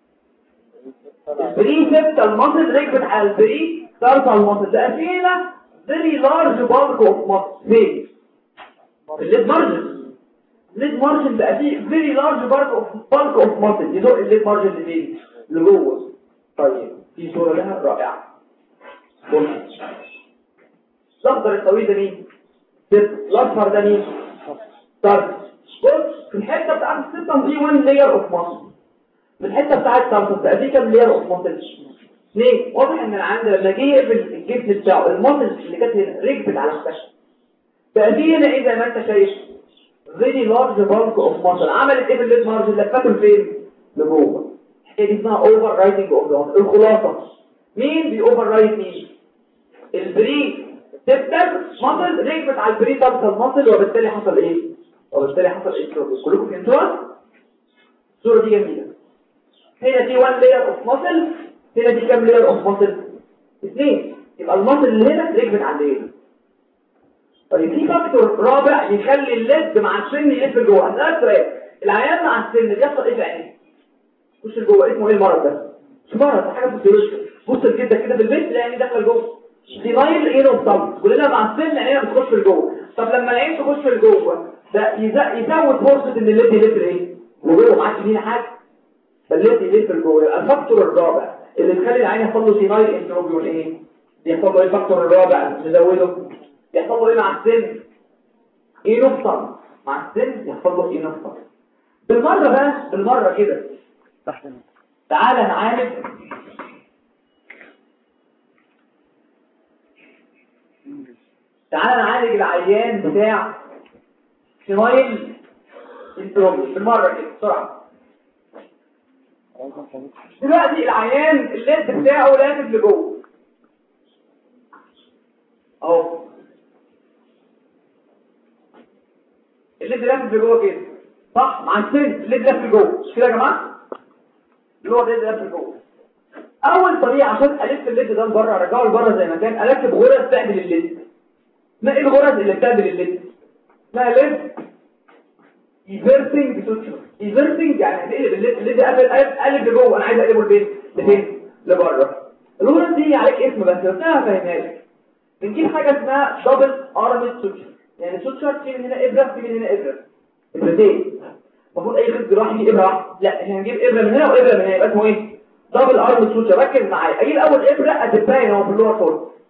البريسبتال ماسل ركبت على البري تارسال ماسل. ده فينا very large bulk of muscle فين؟ الليد مارجن. الليد مارجن بقى فيه very large bulk of muscle يزق الليد مارجن لفين؟ لجوه. طيب في صورة لها رائعة. بص الأخضر الطويل ده مين؟ الأصفر ده مين؟ طيب بص في الحتة بتاعت السيستم دي 1 layer of muscle. في الحتة بتاعت السيستم بقى دي كام layer of muscle؟ 2. واضح ان العند لما جه يقفل الجسم بتاعه الماسل اللي كانت هنا ركبت على الخشب. بقى دي هنا ايه زي ما انت شايف very large bulk of muscle عملت ايه بالليد مارجن لفته لفين؟ لجوه. الحكايه دي اسمها اوفر رايدنج اوف ذا. الخلاصه مين بيوفر رايد مين؟ البري سيبتال ماسل ركبت على البري تارسال ماسل، وبالتالي حصل ايه؟ كلكم فهمتوها؟ الصوره دي جميله. هنا دي 1 layer of muscle، هنا دي كام layer of muscle؟ 2. يبقى الماسل اللي هنا ركبت على اللي هنا. طيب في فاكتور رابع يخلي الليد مع السن يلف لجوه. هسألك سؤال، العيان مع السن بيحصل ايه في عينيه؟ خش لجوه. اسمه ايه المرض ده؟ مش مرض، ده حاجه فيزيولوجيه. بص كده كده في البيت تلاقي عينيه داخله لجوه. دي مايل ايه نوصل كلنا مع السن عينينا بتخش لجوه. طب لما العين تخش لجوه ده يزود فرصه ان الليد يلف ايه؟ لجوه. ما عادش فينا حاجه، فالليد يلف لجوه. يبقى الفاكتور الرابع اللي تخلي العين يحصل له سينايل انتروبيون ايه؟ بيحصل له ايه الفاكتور الرابع نزوده؟ يحصل له ايه مع السن؟ ايه نقطه مع السن يحصل له ايه نقطه. بالمره بقى بالمره كده تعالى نعالج العيان بتاع سينايل انتروبيون بالمره كده بسرعه. دلوقتي العيان الليد بتاعه لافف لجوه اهو، الليد لافف لجوه كده صح؟ مع السن الليد لافف لجوه مش كده يا جماعه؟ اللي هو الليد لافف لجوه. اول طريقه عشان الف الليد ده لبره ارجعه لبره زي ما كان اركب غرز تعمل الليد. ما ايه الغرز اللي بتعمل الليد؟ اسمها ليد ايفرتنج سوتشر. ايفرتنج يعني هتقلب الليد قلب لجوه، انا عايز اقلبه لفين؟ لبره. الغرز دي عليك اسم بس انا هفهمها لك. بنجيب حاجه اسمها دبل ارمد سوتشر، يعني سوتشر في من هنا ابره في من هنا ابرتين. المفروض اي خد جراحي ابره واحده، لا احنا هنجيب ابره من هنا وابره من هنا، يبقى اسمه ايه؟ دبل ارمد سوتشر. ركز معايا، اجيب اول ابره ادبها هنا في اللور فور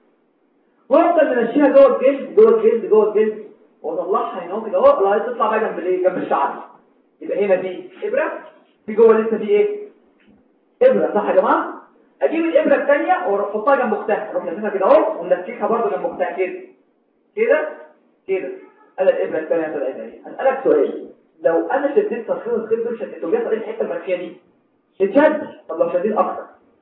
وافضل نمشيها جوه الجلد جوه الجلد جوه الجلد واطلعها هنا كده اهو لغايه تطلع بقى جنب الايه جنب الشعر. يبقى هنا دي ابره في جوه لسه في ايه ابره صح يا جماعه. اجيب الابره الثانيه واحطها جنب اختها اروح لاففها كده اهو ونلفكها برده جنب اختها كده كده كده. انا الابره الثانيه طلعت اهي. اسالك سؤال لو انا شديت ترخيص الخيط دول شديته بيحصل ايه في الحته المركيه دي؟ اتشد. طب لو شديت اكتر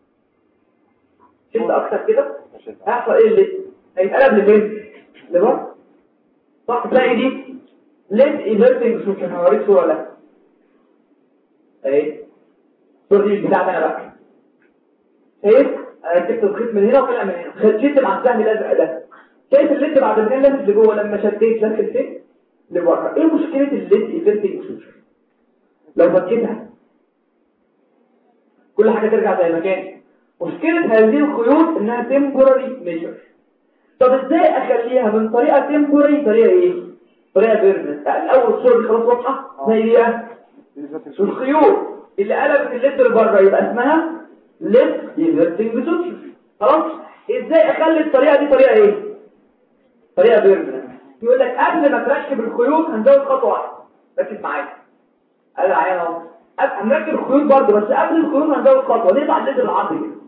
شد اكتر كده هيحصل ايه اللي هيتقلب لفين لبره صح. تلاقي دي ليد ايفرتنج سوشن. هوريك صوره لها اهي. الصوره دي بتاعتي انا بقى شايف انا جبت الخيط من هنا وطلع من هنا شدت مع السهم الازرق ده. شايف الليد بعد ما كان لافف لجوه لما شديت لفت فين لبره. ايه مشكله الليد ايفرتنج سوشن؟ لو فكيتها كل حاجه ترجع زي ما كانت. مشكله هذه الخيوط انها تمبوراري ميجر. طب ازاي اخليها من طريقه تمبوراري طريقه ايه؟ طريقه بيرمننت. الاول الصوره دي خلاص واضحه زي ايه الخيوط اللي قلبت الليد لبره يبقى اسمها ليد ايفرتنج سوشن. خلاص. ازاي اخلي الطريقه دي طريقه ايه؟ طريقه بيرمننت. يقول لك قبل ما تركب الخيوط هنزود خطوه واحده. ركز معايا قال عيان اهو هنركب الخيوط برضه بس قبل الخيوط هنزود خطوه نقطع الليد العرضي كده.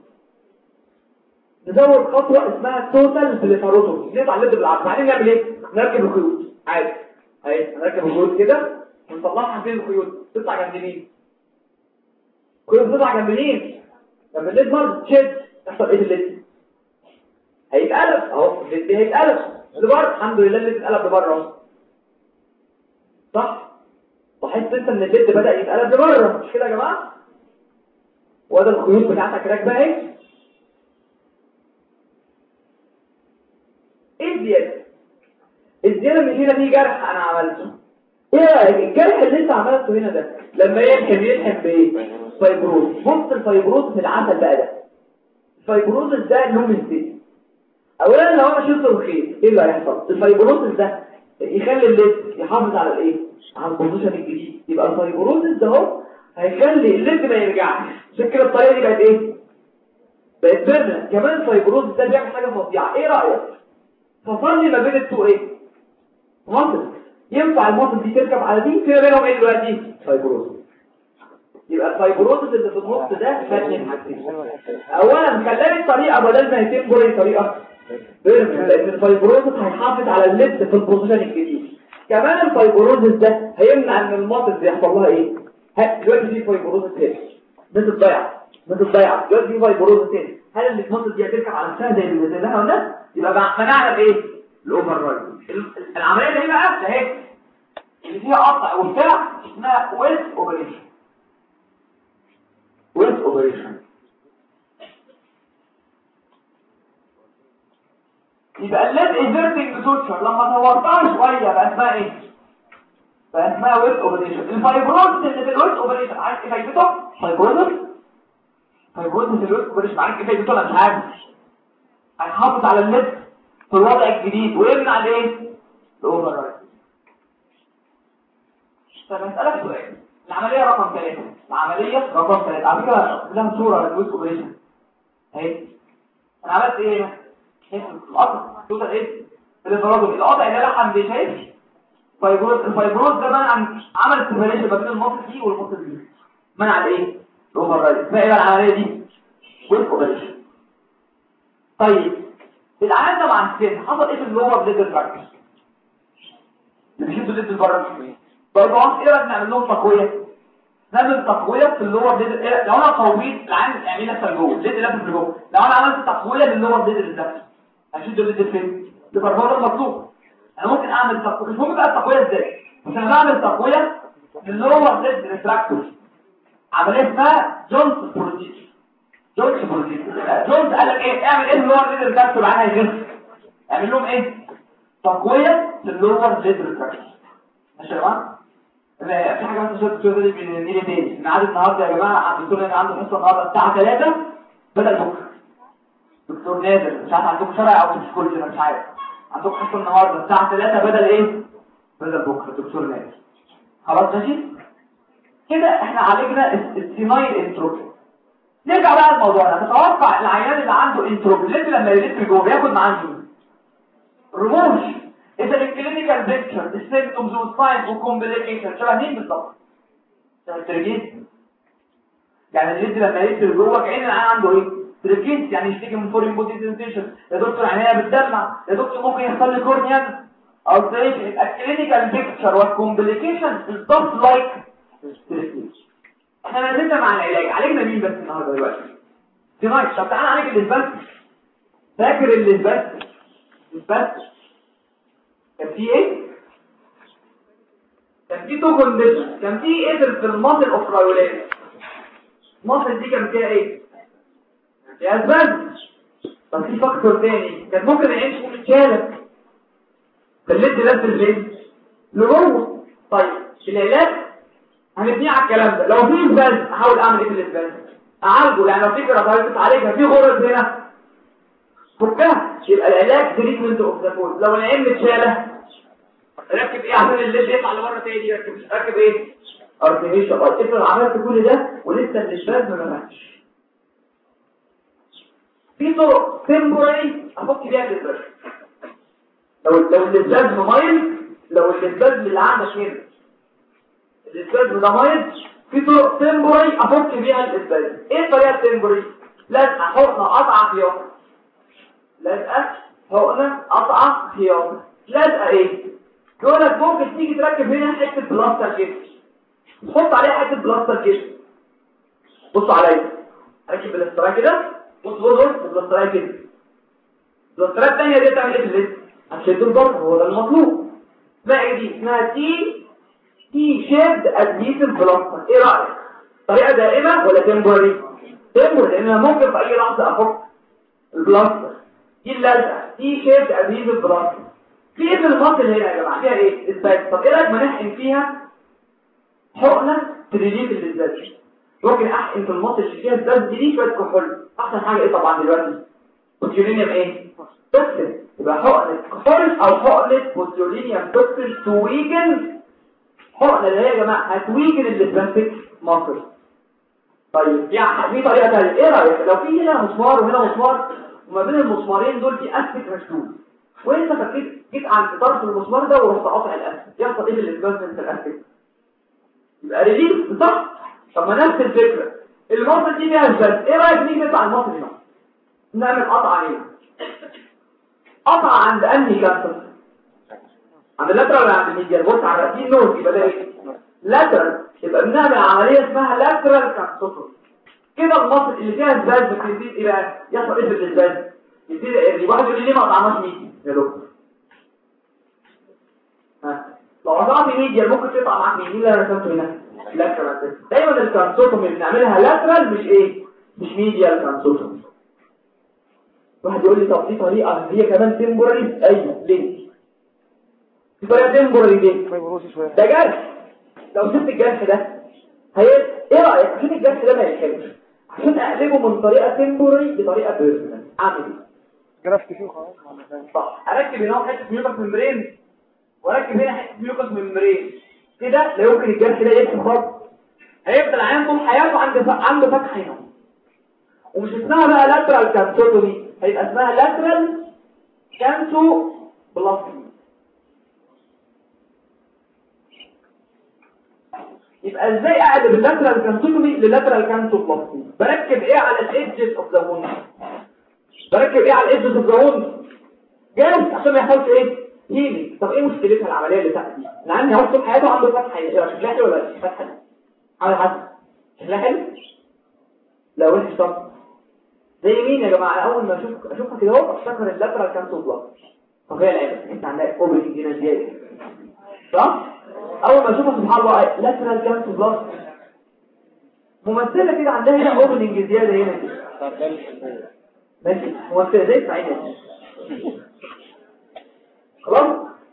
نزود خطوه اسمها توتال بليفاروتومي. نقطع الليد بالعرض. بعدين نعمل ايه؟ نركب الخيوط عادي اهي. هنركب الخيوط كده ونطلعها فين الخيوط تطلع جنب مين؟ الخيوط تطلع جنب مين؟ جنب الليد برضه تشد. تحصل ايه الليد؟ هيتقلب اهو. الليد هيتقلب لبره. الحمد لله الليد اتقلب لبره اهو صح. لاحظت انت ان الليد بدأ يتقلب لبره مش كده يا جماعه؟ وده الخيوط بتاعتك راكبه اهي. ايه الزياده؟ الزياده اللي هنا دي جرح انا عملته. ايه الجرح اللي انت عملته هنا ده لما يلحم بايه؟ فايبروز. بص الفايبروز في العسل بقى ده. الفايبروز ده لون ازاي؟ اولا لو انا شلت الخيط ايه اللي هيحصل؟ الفايبروز ده يخلي الليد يحافظ على الايه؟ على البوزيشن الجديد. يبقى الفايبروز ده اهو هيخلي الليد ما يرجعش. عشان كده الطريقه دي بقت ايه؟ بقت بيرمننت. كمان الفايبروز ده بيعمل حاجه فظيعه. ايه رايك؟ فصل لي ما بين التو ايه؟ مصل. ينفع المصل دي تركب على دي في بينهم ايه دلوقتي؟ فايبروز. يبقى الفايبروز اللي في النص ده فاتني حاجتين. اولا خلاني الطريقه بدل ما هي تمبوري طريقه بيرمننت لان الفايبروز هيحافظ على الليد في البوزيشن الجديد. كمان الفايبروز ده هيمنع ان المصل يحصل لها ايه؟ دلوقتي في فايبروز تاني مثل ضيعه دلوقتي في فايبروز تاني. هل المصل دي هتركب على نفسها زي اللي ده ولا يبقى منعنا بايه؟ الاوفر رايد. العمليه دي بقى اهي اللي فيها قطع وبتاع اسمها ويلز اوبريشن. ويلز اوبريشن يبقى الليد ايفرتنج سوتشر لما طورتها شويه بقى اسمها ايه؟ بقى اسمها ويلز اوبريشن. الفايبروز اللي في الويلز اوبريشن عارف ايه فايدته؟ فايبروز في الويلز اوبريشن عارف ايه فايدته ولا مش عارف؟ هيحافظ على الليد في الوضع الجديد ويمنع الايه؟ الاوفر رايد. طب هسألك سؤال. العملية رقم 3 على فكرة لها صورة للويس اوبريشن اهي. انا عملت ايه هنا؟ القطع توتال ايه؟ الانفرادومي. القطع اللي لحم دي شايف؟ الفايبروز ده عمل سيبريشن ما بين المصل دي والمصل دي. منع الايه؟ الاوفر رايد. اسمها ايه العملية دي؟ ويس اوبريشن. طيب العادة مع السن حصل ايه في اللور بليد الفرق؟ اللي بيشدوا الليد البره برضه ايه بقى نعمل لهم تقويه؟ نعمل تقويه في اللور بليد. لو انا قويت العين اعمل لها لجوه الليد لافف لجوه. لو انا عملت تقويه للور بليد الفرق هشد الليد فين؟ لبره المطلوب. انا ممكن اعمل تقويه. مش مهم بقى التقويه ازاي بس انا بعمل تقويه للور بليد ريتراكتور. عمليه اسمها جونز بروسيجر. جونز قال لك ايه؟ اعمل ايه اللور ليد ريتراكتور عنها يخف. اعمل لهم ايه؟ تقويه للور ليد ريتراكتور. ماشي يا جماعه؟ في حاجه بس الدكتور دي بنيجي تاني. ميعاد النهارده يا جماعه عند الدكتور اللي عنده حصه النهارده الساعه 3 بدل بكره. دكتور نادر مش عارف عندكم شرع او سيكولوجي مش عارف. عندكم حصه النهارده الساعه 3 بدل ايه؟ بدل بكره دكتور نادر. خلاص ماشي؟ كده احنا عالجنا السينايل انتروبي. نرجع بقى لموضوعنا. تتوقع العيان اللي عنده انتروبي لما يلف جوه بياخد معاه مين؟ رموش. اذا الكلينيكال بيكتشر السيمبتومز والساينز والكومبليكيشن شبه مين بالظبط؟ شبه التركيز. يعني الليد لما يدخل جوه كأن العيان عنده ايه؟ تركيز، يعني يشتكي من فورين بودي سنسيشن، يا دكتور عينيا بتدمع، يا دكتور ممكن يحصل لي كورنيا او تريش. الكلينيكال بيكتشر والكومبليكيشن بالظبط لايك تركيز. احنا نزلنا مع العلاج، عالجنا مين بس النهارده دلوقتي؟ دينايت. طب تعالى نعالج الاسباس. فاكر الاسباس؟ الاسباس كان فيه ايه؟ كان فيه تو كونديشن. كان فيه ايه في الماسل اوف رايولات؟ الماسل دي كان فيها ايه؟ فيها اسباس. طب في فاكتور تاني كان ممكن العين تكون متشالة فالليد ده في الليد لجوه. طيب العلاج هنبنيه على الكلام ده. لو في اسباس احاول اعمل ايه في الاسباس؟ اعالجه. يعني لو فكره طريقه تعالجها في غرز هنا فكها، يبقى العلاج تريتمنت اوف ذا كود. لو العين متشاله ركب ايه عشان الليد يطلع لبره تاني؟ ركب ايه؟ ارتفيشال. افرض عملت كل ده ولسه الاسباس ما ماتش. في طرق تمبوري افك بيها الاسباس. لو الاسباس مميز، لو الاسباس اللي عندك هنا الاسباس ده مميز، في طرق تمبوري افك بيها الاسباس. ايه الطريقه التمبوري؟ لازقه حقنه قطعه خياطه. لازقه حقنه قطعه خياطه. لازقه ايه؟ يقول لك ممكن تيجي تركب هنا حته بلاستر كده، تحط عليها حته بلاستر كده. بصوا عليا، اركب بلاسترايه كده. بص بلاسترايه كده. البلاسترايه الثانيه دي تعمل ايه في الليد؟ هتشد الضغط. هو ده المطلوب. اسمها دي اسمها تي شيبد ادهيسيف بلاستر. ايه رايك؟ طريقه دائمه ولا تمبوري؟ تمبوري، لان انا ممكن في اي لحظه افك البلاستر. دي اللزقه تي شيبد ادهيسيف بلاستر. في ايه في المصل هنا يا جماعه؟ فيها ايه؟ السبايك. طب ايه رايك ما نحقن فيها حقنه تريليف الازاز؟ ممكن احقن في المصل اللي فيها الازاز دي شويه كحول. احسن حاجه ايه طبعا دلوقتي؟ بوتيولينيوم ايه؟ توكسين. يبقى حقنه كحول او حقنه بوتيولينيوم توكسين تويجن. حقنه اللي هي يا جماعه هتويجن الاسباستيك ماسل. طيب يعني في طريقه ثانيه. ايه رايك لو في هنا مسمار وهنا مسمار وما بين المسمارين دول في استك مشدود، وانت جيت عند طرف المسمار ده ورحت قاطع الاستك، يحصل ايه في الاسباستيك في الاستك؟ يبقى ريليف، صح؟ طب ما نفس الفكره، الماسل دي فيها اسباس. ايه رايك نيجي نقطع الماسل هنا؟ نعمل قطعه ايه؟ قطعه عند انهي كانسر؟ عند اللاترال ولا عند الميديال؟ بص على دي نوت، يبقى ده ايه؟ لاترال. يبقى بنعمل عمليه اسمها لاترال كانسر. كده الماسل اللي فيها اسباس بتزيد ايه بقى؟ يحصل ايه في الاسباس؟ يزيد ايه؟ واحد يقول لي ليه ما قطعناش ميديال يا دكتور؟ لو قطعت ميديال ممكن تقطع معاك مين اللي انا رسمته هنا؟ لاترال. دايما الكانسوتوم اللي بنعملها لاترال مش ايه؟ مش ميديال كانسوتوم. واحد يقول لي طب دي طريقه هي كمان تمبوراري. ايوه ليه؟ دي طريقه تمبوراري ليه؟ ده جرح. لو سبت الجرح ده ايه رايك عشان الجرح ده ما يتحلش؟ عشان اقلبه من طريقه تمبوراري لطريقه بيرمننت اعمل ايه؟ جرافت فيه خلاص. صح. اركب هنا حته ميوكس ممبرين واركب هنا حته ميوكس ممبرين كده. لا يمكن الجرح ده يكتم خالص، هيفضل عيان طول حياته عنده فتحه هنا. ومش اسمها بقى لاترال كانسوتومي، هيبقى اسمها لاترال كانسو بلاستي. يبقى ازاي اقلب اللاترال كانسوتومي للاترال كانسو بلاستي؟ بركب ايه على الايدجز اوف ذا ووند؟ بركب ايه على الايدجز اوف ذا ووند؟ جاهز عشان ما يحصلش ايه؟ هيلي. طب ايه مشكلتها العمليه اللي تحت دي؟ العيان هيقعد طول حياته عنده فتحه. شكلها حلو ولا لا؟ فتحه على حسب شكلها حلو. لا وحش طبعا. زي مين يا جماعه؟ اول ما اشوفها كده اهو افتكر اللاترال كانسو بلاستي. طب هي العيبه انت عندك اوبننج هنا ازاي؟ صح؟ اول ما اشوفها سبحان الله لاترال كانسو بلاستي ممثله كده عندها هنا اوبننج زياده هنا كده. ماشي ممثله زي اسماعيل خلاص.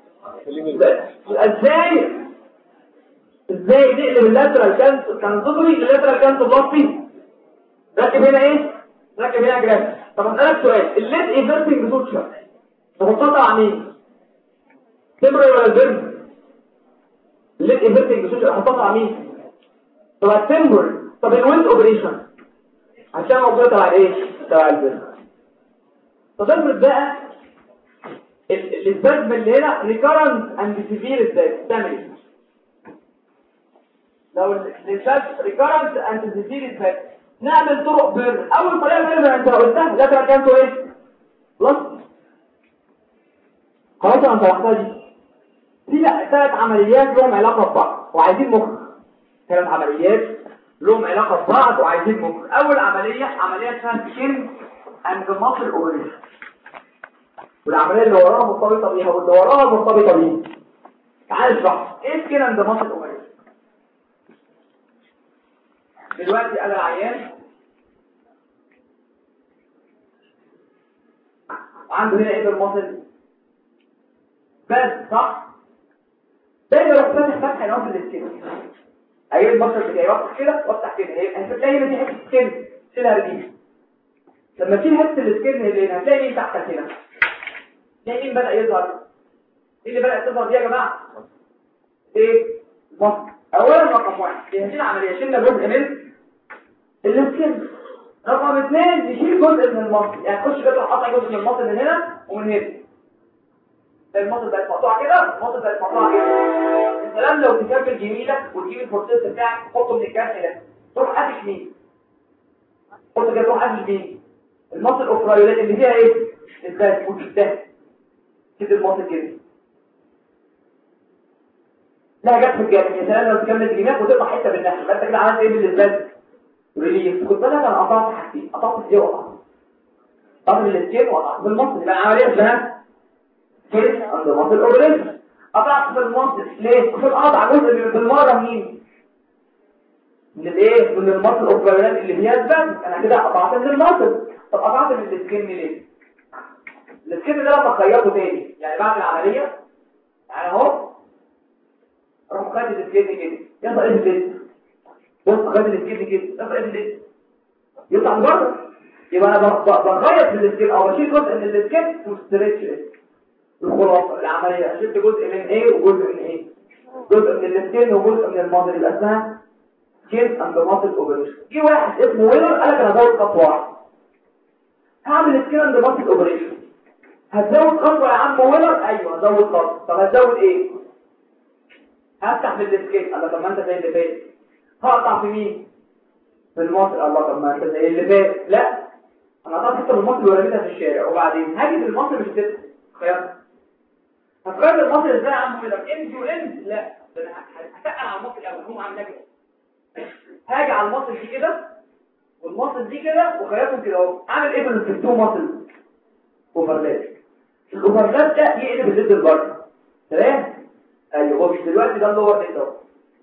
ازاي نقلب اللاترال كانسوتومي للاترال كانسو بلاستي؟ ركب هنا ايه؟ ركب هنا جراف. طب اسالك سؤال، الليد ايفرتنج سوتشر تحطها على مين؟ تمبري ولا البرم؟ الليد ايفرتنج سوتشر احطها على مين؟ طب التمبر. طب الويند اوبريشن عشان موجوده تبع ايه؟ تبع البرم. طب افرض بقى الاسبازم اللي هنا ريكارنت اند سيفير ازاي تعمل ايه؟ لو الاسبازم ريكارنت اند سيفير ازاي نعمل طرق بيرن. اول طريقه بيرن انت قلتها ده كانت ايه؟ خلاص خلاص انا توقعتها دي ثلاث عمليات لهم علاقه ببعض وعايزين مخ. ثلاث عمليات لهم علاقه ببعض وعايزين مخ. اول عمليه اسمها سكين اند ماسل اوبريشن، والعمليه اللي وراها مرتبطه بيها واللي وراها مرتبطه بيها. تعال نشرح ايه سكين اند ماسل اوبريشن. دلوقتي انا العيان عنده هنا ايه بالماسل بس صح. دايما لو فتح فتحه هنا في السكين اجيب الماسل بتاعي وافتح كده وافتح كده هتلاقي هنا دي حته سكين شيلها رجلي. لما تشيل حته السكين اللي هنا هتلاقي مين تحتك هنا؟ تلاقي مين بدأ يظهر؟ ايه اللي بدأت تظهر دي يا جماعه؟ ايه؟ الماسل. اولا رقم واحد هي عمليه شلنا جزء من السكين. رقم اثنين نشيل جزء من الماسل، يعني تخش كده تقطع جزء من الماسل من هنا ومن هنا. الماسل بقت مقطوعه كده، الماسل بقت مقطوعه كده. الكلام لو تكمل جميلك وتجيب الفورسيس بتاعك تحطه من الجرح ده تروح قافش مين؟ حط كده تروح قافش مين؟ الماسل اوفرايولات اللي فيها ايه؟ الدهن والجدهن كده الماسل كده. لا جت في الجرح. يا سلام لو تكمل جميلك وتقطع حته بالنحل يبقى انت كده عملت ايه بالاسباب؟ ريليف. كنت انا قطعت حاجتين، قطعت دي وقطعت قبل الاسكيب وقطعت بالمصل. يبقى العمليه اسمها كيس عند مصل اوبريشن. قطعت بالمصل ليه؟ عشان اقطع جزء من بالمره منين؟ من الايه؟ من المصل اوبريشن اللي فيها الزن. انا كده قطعت من المصل. طب قطعت من السكين ليه؟ السكين ده لما خيطه تاني يعني بعد العمليه يعني اهو اروح خد السكين كده يلا ايه الزيت بص خد السكين كده يلا ايه الزيت يطلع بره. يبقى انا بغير في السكين او بشيل جزء من السكين وستريتش. الخلاصه العمليه شلت جزء من ايه وجزء من ايه؟ جزء من السكين وجزء من المصل. يبقى اسمها سكين اند ماسل اوبريشن. في واحد اسمه ويلر قال لك انا هزود خطوه واحده هعمل سكين اند ماسل اوبريشن. هتزود خطوه يا عم ويلر؟ ايوه هزود خطوه. طب هتزود ايه؟ هفتح في السكين. الله طب ما انت زي اللي فات. هقطع في مين؟ في المصل. الله طب ما انت زي اللي فات. لا انا قطعت حته من المصل ورميتها في الشارع وبعدين هاجي في المصل مش هتبقى خيار. هتغير المصل ازاي يا عم كده؟ اند واند؟ لا ده انا هتقل على المصل الاول. هم عاملين كده هاجي على المصل دي كده والمصل دي كده وخيارهم كده اهو. اعمل ايه بالتو مصل؟ اوفرلاب. الاوفرلاب ده يقلب الزد لبره. تمام؟ ايوه هو مش دلوقتي ده اللور ديت اهو.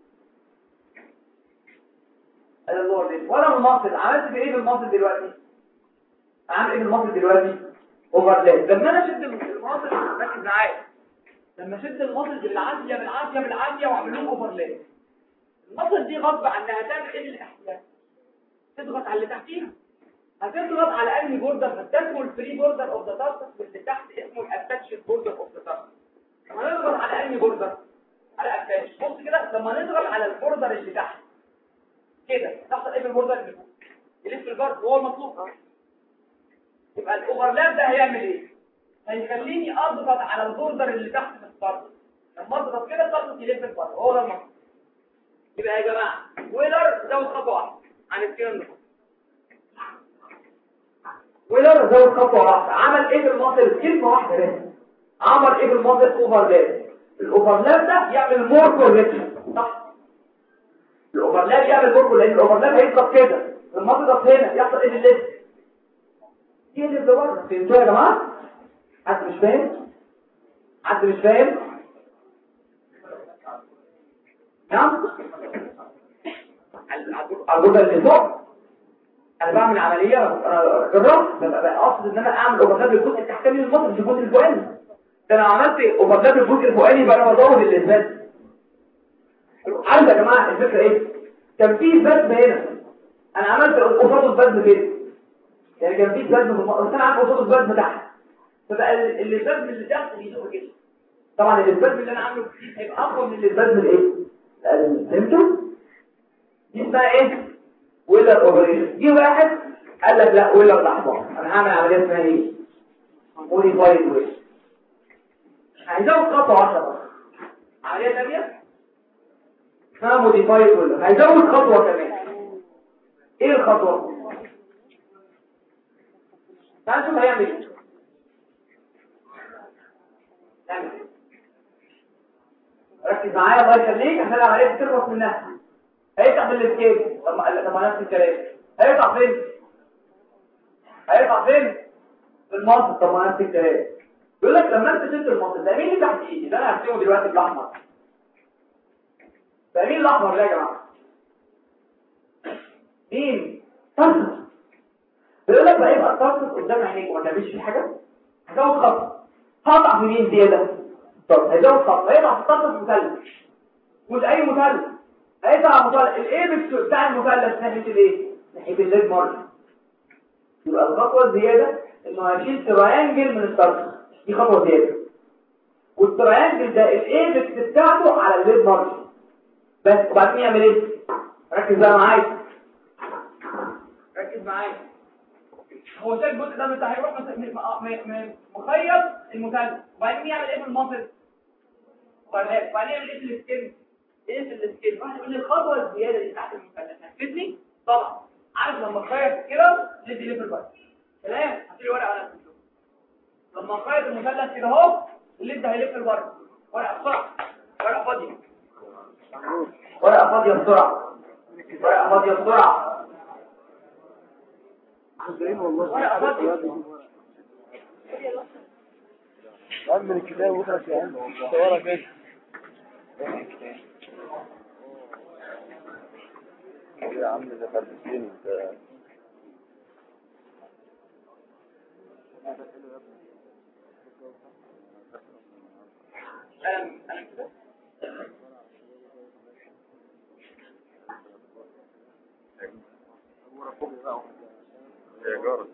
انا اللور ديت وانا المصل عملت ايه بالمصل دلوقتي؟ عامل ايه بالمصل دلوقتي؟ اوفرلاب. لما انا اشد المصل ركز معايا. لما اشد المصل بالعافيه واعمل لهم اوفرلاب. المصل دي غصب عنها هتعمل ايه بالاحتياج؟ تضغط على اللي تحتيها. هتضغط على انهي بوردر؟ هتسمه الفري بوردر اوف ذا تاسك واللي تحت اسمه الاتاتش بوردر اوف ذا تاسك. لما نضغط على انهي بوردر؟ على اتاتش. بص كده لما نضغط على البوردر اللي تحت كده تحصل ايه بالبوردر اللي فوق؟ يلف الجرد هو المطلوب. يبقى الاوفرلاب ده هيعمل ايه؟ هيخليني اضغط على البوردر اللي تحت في الطرف. لما اضغط كده الطرف يلف الجرد هو ده المطلوب. يبقى يا جماعه ويلر زود خطوه واحده عن الكلام ده. ويلر زود خطوه واحده. عمل ايه بالمصل؟ كلمه واحده بس. عمل ايه بالمصل؟ اوفرلاب. الاوفرلاب ده يعمل مور كوركشن صح؟ الاوفرلاب يعمل مور لان الاوفرلاب هيضغط كده المصل ده هنا يحصل ايه بالليست؟ يقلب لبره. فهمتوا يا جماعه؟ حد مش فاهم؟ حد مش فاهم؟ نعم؟ الجزء اللي فوق انا بعمل عمليه انا جربت اقصد ان انا اعمل اوفرلاب للجزء التحتاني من المصل مش الجزء الفوقاني. ده انا عملت اوفرلاب للجزء الفوقاني يبقى انا بزود الاسباب. عارف يا جماعه الفكره ايه؟ كان في بزم هنا انا عملت قصاده البزم كده يعني كان في بزم في المصل انا عامل قصاده البزم تحت فبقى البزم اللي تحت بيزق كده. طبعا البزم اللي انا عامله هيبقى اقوى من البزم الايه؟ فهمتوا؟ دي اسمها ايه؟ ويلر اوبريشن. دي واحد قال لك لا ويلر لحظه انا هعمل عمليه اسمها ايه؟ موديفايد ويلر. هيزود خطوه واحده بس. عمليه ثانيه اسمها موديفايد ويلر، هيزود خطوه كمان. ايه الخطوه؟ تعالوا نشوف هيعمل ايه. ركز معايا الله يخليك عشان العمليه تخلص منها. هيفتح بالسكيل. طب نفس الكلام. هيقطع فين؟ في المنطق. طب نفس الكلام. بيقول لك لما انت شلت المنطق ده مين اللي تحت ايدي؟ ده انا هرسمه دلوقتي بالاحمر. ده مين الاحمر ده يا جماعه؟ مين؟ طرف. بيقول لك بقى يبقى الطرف قدام عينيك وما تعملش فيه حاجه. هزود خط. هقطع في مين زياده؟ طب هزود خط. هيقطع في الطرف المثلث. مش اي مثلث. هيقطع مثلث الايبكس بتاع المثلث ناحيه الايه؟ ناحيه الليد مارجن. يبقى الخطوه الزياده انه هيشيل تريانجل من الطرف. دي خطوه زياده. والتريانجل ده الايبكس بتاعته على الليد مارجن. بس وبعدين يعمل ايه؟ ركز بقى معايا. ركز معايا. هو شايف الجزء ده بتاع هيروح مخيط المثلث. وبعدين يعمل ايه في المنطق؟ وبعدين يعمل ايه في السكيل؟ واحد يقول لي الخطوه الزياده اللي تحت المثلث هتفيدني؟ طبعا. عارف لما اخيط كده ندي ليه في البايت. تمام؟ هاتي لي ورقه على الكمبيوتر. لما اخيط المثلث كده اهو الليد هيلف لبره. ورقه بسرعه. ورقه فاضيه بسرعه. ورقه فاضيه. من الكتاب وخلص يا عم صورة كده. يا عم ده خربتين انت. انا كده يا جارة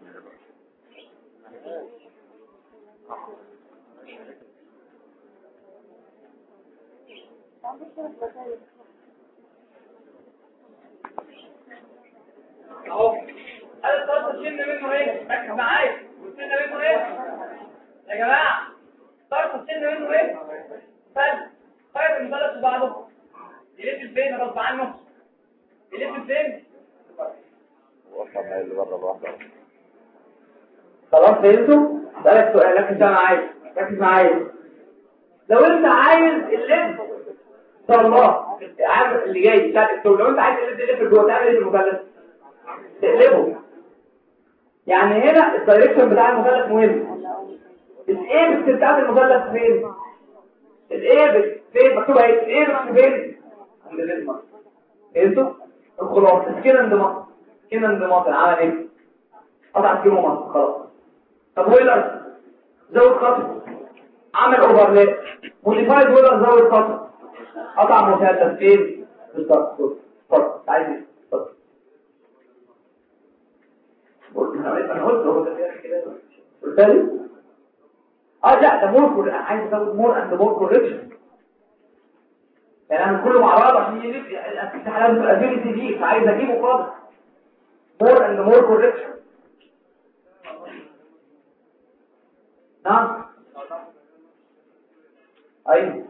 اهو. هذا الطرف شلنا منه ايه؟ ركز معايا. شلنا منه ايه يا جماعه؟ الطرف شلنا منه ايه؟ خيط المثلث وبعضه يلف فين غصب عنه؟ يلف فين؟ وصل ما اللي بره واحدة. خلاص فهمتوا؟ اسالك سؤال. ركز معايا. لو انت عايز الليد ان شاء الله العام اللي جاي بتاع الدكتور، لو انت عايز الليد يلف جوه تعمل ايه في المثلث؟ تقلبه. يعني هنا الدايركشن بتاع المثلث مهم. الايبكس بتاع المثلث فين؟ الايبكس فين؟ مكتوبه ايه؟ الايبكس فين؟ عند الليد مارك. فهمتوا؟ الخلاصه كده انضماط عمل ايه؟ قطع كيلو مصر خلاص. طب ويلر زود خط عمل اوفرلاب. موديفايد ويلر زود خط قطع مثلث فين؟ بالظبط. اتفضل عايز ايه؟ اتفضل. انا قلت هو ده كده قلت لي لا ده مور عايز ازود مور اند مور كوركشن. يعني انا كله مع بعض عشان يجيب الحالات الابيليتي دي فعايز اجيبه خالص. مور اند مور كوركشن. نعم ايوه.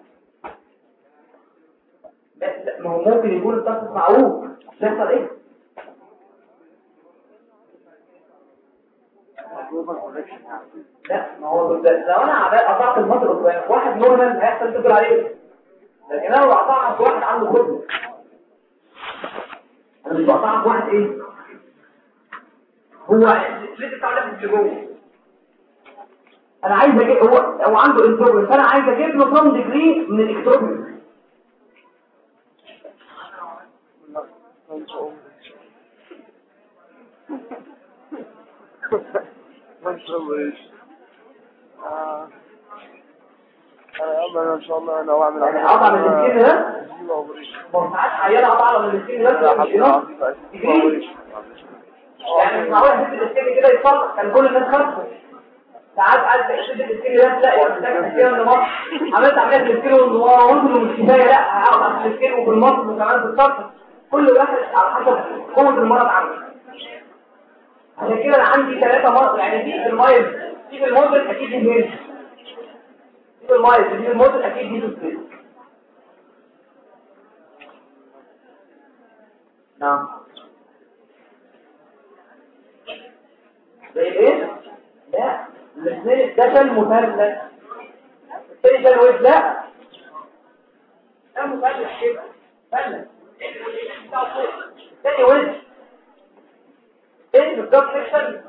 لا ما هو ممكن يكون الطقس معوج. يحصل ايه؟ لا ما هو لو انا قطعت المطر قدام واحد نورمال هيحصل تدل عليه. لكن انا لو قطعت في واحد عنده خطوه انا مش بقطعها في واحد ايه؟ هو لسه بتاع ده في جوه. انا عايز اجيب هو عنده انتروبين فانا عايز اجيب له كام ديجري من الاكتروبين. انا ان شاء الله انا واعمل يعني اقطع من السكين ده ساعات عيال اقطع من السكين ده يعني مش معقول هسيب السكين كده يتصلح. كان كل الناس خمسه ساعات قلت اشد السكين ده لا يا محتاج تسكين النمط. عملت عمليه السكين والنمط وقلت له مش كفايه لا هقطع في السكين وفي المصر وكمان في الصرف. كل واحد على حسب قوه المرض عنده. عشان كده انا عندي 3 مرض يعني دي في المايل دي في الموديل اكيد هنا المايل دي الموديل اكيد دي سبيس. نعم زي ايه؟ لا الاثنين ده كان مثلث الثاني كان ويب. لا ده مثلث كده مثلث ثاني ويب ايه بالظبط سكشن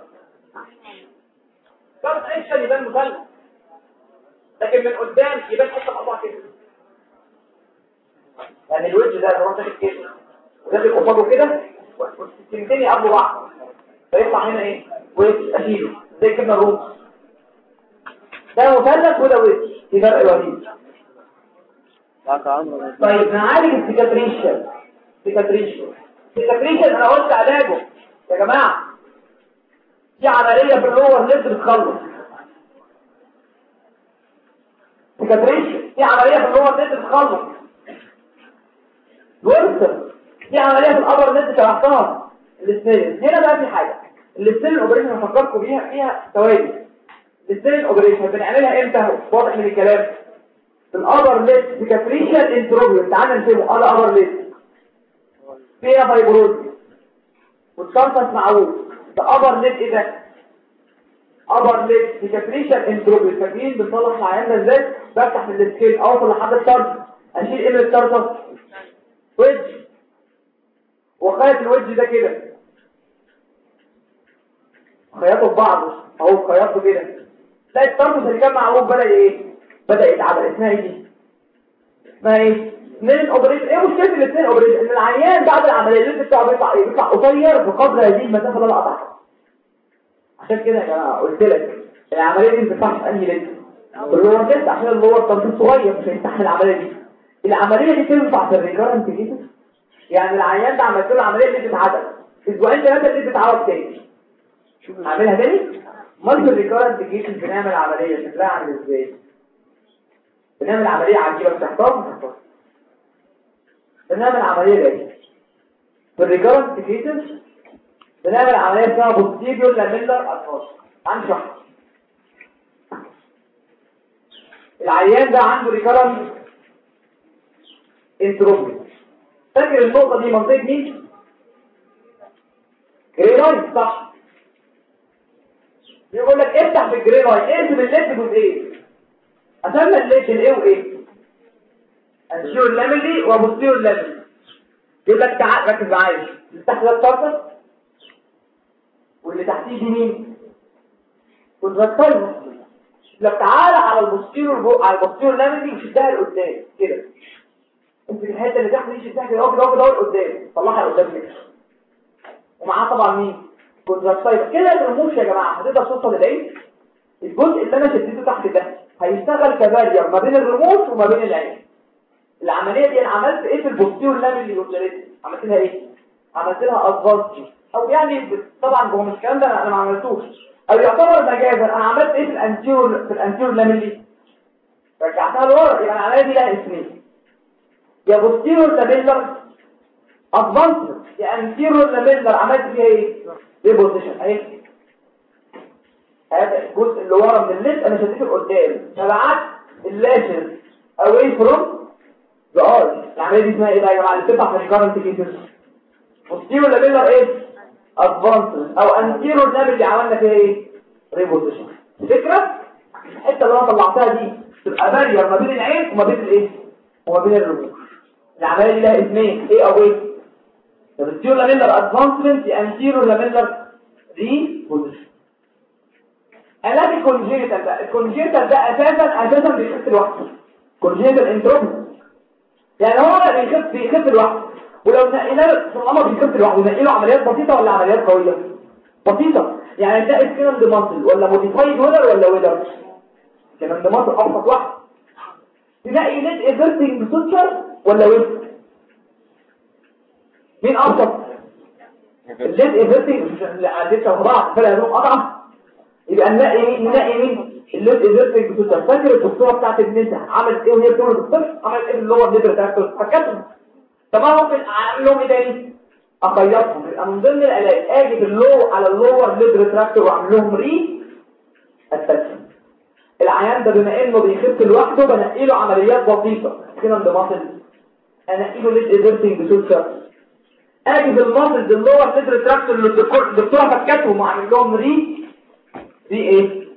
بالظبط سكشن يبان مثلث لكن من قدام يبان حته مقطوعه كده يعني الوجه ده لو انت كده وداخل قصاده كده والسكتين يقابلوا بعض فيطلع هنا ايه وجه اشيله زي كده الروم ده مثلث وده وجه في فرق الوحيد. طيب نعالج السيكاتريشن انا قلت علاجه يا جماعه في عمليه في اللور ليد بتخلص سيكاتريشن في عمليه في اللور ليد بتخلص الورثه في عمليه في الابر ليد شرحتها الاستيل. هنا بقى في حاجه الاستيل اوبريشن هفكركم بيها فيها ثوابت. الاستيل اوبريشن بنعملها امتى واضح من الكلام في الابر ليد سيكاتريشن انتروبيوم. تعالى نسميه الابر ليد فيها فايبروز وتشنطس معوج ده ابر ليد. ايه ده ابر ليد سيكاتريشن انتروبيوم. فاكرين بنصلح العيان ده ازاي؟ بفتح من السكيل اوصل لحد الطرف اشيل ايه من الطرف وجه وخيط الوجه ده كده خياطه ببعض اهو خياطه كده تلاقي الطرف اللي كان معوج بدا يتعدل. اسمها ايه دي؟ اسمها ايه؟ اثنين اوبريشن. ايه مشكله الاثنين اوبريشن؟ ان العيان بعد العمليه اللي بتاعه بيطلع قصير بقدر هذه المسافه اللي انا قطعتها. عشان كده يا جماعه قلت لك العمليه دي ما بتنفعش انهي لسه اللور تيست عشان اللور تنفيذ صغير مش هيستحمل العمليه دي. العمليه دي تنفع في الريكارنت كيسز يعني العيان ده عملت له العمليه دي تتعدل اسبوعين ثلاثه دي تتعوض تاني اعملها تاني. امال في الريكارنت كيسز بنعمل عمليه شكلها عامل ازاي؟ بنعمل عمليه عجيبه بتحتار بنعمل عمليه دي في الريكارنت كيسز بنعمل عمليه اسمها بوستيريور لاميلر اتروس. عندي شرح العيان ده عنده ريكارنت انتروبي. فاكر النقطه دي منطقه مين؟ جري لاين صح. يقول لك افتح في الجري لاين اقسم الليد جزئين اسمى الليد الايه وايه؟ انتيريور لاميلي وبوستيريور لاميلي. يقول لك تعال ركز معايا اللي تحت ده الطرف واللي تحتيه دي مين؟ كونتراكتايل. لو تعالى على البوستيريور لاميلي وشدها لقدام كده انت الحته اللي تحت دي شدها كده اهو لقدام طلعها لقدام كده ومعاه طبعا مين؟ كونتراكتايل. كده الرموش يا جماعه هتقدر توصل للعين. الجزء اللي انا شديته تحت ده هيشتغل كبارير ما بين الرموش وما بين العين. العمليه دي انا عملت ايه في البوستيريور لاميلي والجليد؟ عملت لها ايه؟ عملت لها ادفانس او يعني طبعا هو مش الكلام ده انا ما عملتوش او يعتبر مجازا. انا عملت ايه في الانتيريور لاميلي؟ رجعتها لورا. يبقى العمليه دي لها اسمين يا بوستيريور لاميلر ادفانس يا انتيريور لاميلر. عملت فيها ايه؟ ريبوزيشن اهي. هذا الجزء اللي ورا من الليد انا شديته لقدام فبعت اللاشر اواي فروم ذا ار. العمليه دي اسمها ايه بقى يا جماعه اللي بتطلع في الكارنت كيسز؟ بوستيريور لاميلر ايه؟ ادفانس او انتيريور لاميلر اللي عملنا فيها ايه؟ ريبوزيشن. الفكره الحته اللي انا طلعتها دي تبقى بارير ما بين العين وما بين الايه؟ وما بين الرموش. العمليه دي لها اسمين ايه او ايه؟ البوستيريور لاميلر ادفانسمنت يا انتيريور لاميلر ريبوزيشن. علاج الكونجيتال ده اساسا بيخف لوحده. كونجيتال انتروبي يعني هو بيخف لوحده. ولو نقيناه في الامر بيخف لوحده نقيله عمليات بسيطه ولا عمليات قويه؟ بسيطه. يعني تلاقي سكينال ديماسل ولا موديفايد ولا سكينال ديماسل ابسط واحد. تلاقي ليد ايفرتنج سوتشر ولا ويب؟ مين ابسط؟ الليد ايفرتنج اللي عدتها بعض فلا لهم قطعه. يبقى نلاقي مين الليد ايفرتنج سوتشر. فاكر الدكتوره بتاعت النساء عملت ايه وهي بتعمل الطفل؟ عملت ايه اللي هو الليبر تراكتور؟ فكتهم. طب انا ممكن اعمل لهم ايه تاني؟ اخيطهم. يبقى من ضمن العلاج اجي على اللور ليبر تراكتور واعمل لهم ري اتاتشمنت. العيان ده بما انه بيخف لوحده بنقي له عمليات بسيطه كده عند ماسل، انقي له ليد ايزرتنج سوتشر، اجي في الماسل اللور ليد ريتراكتور اللي الدكتوره فكتهم وعامل لهم ري ايه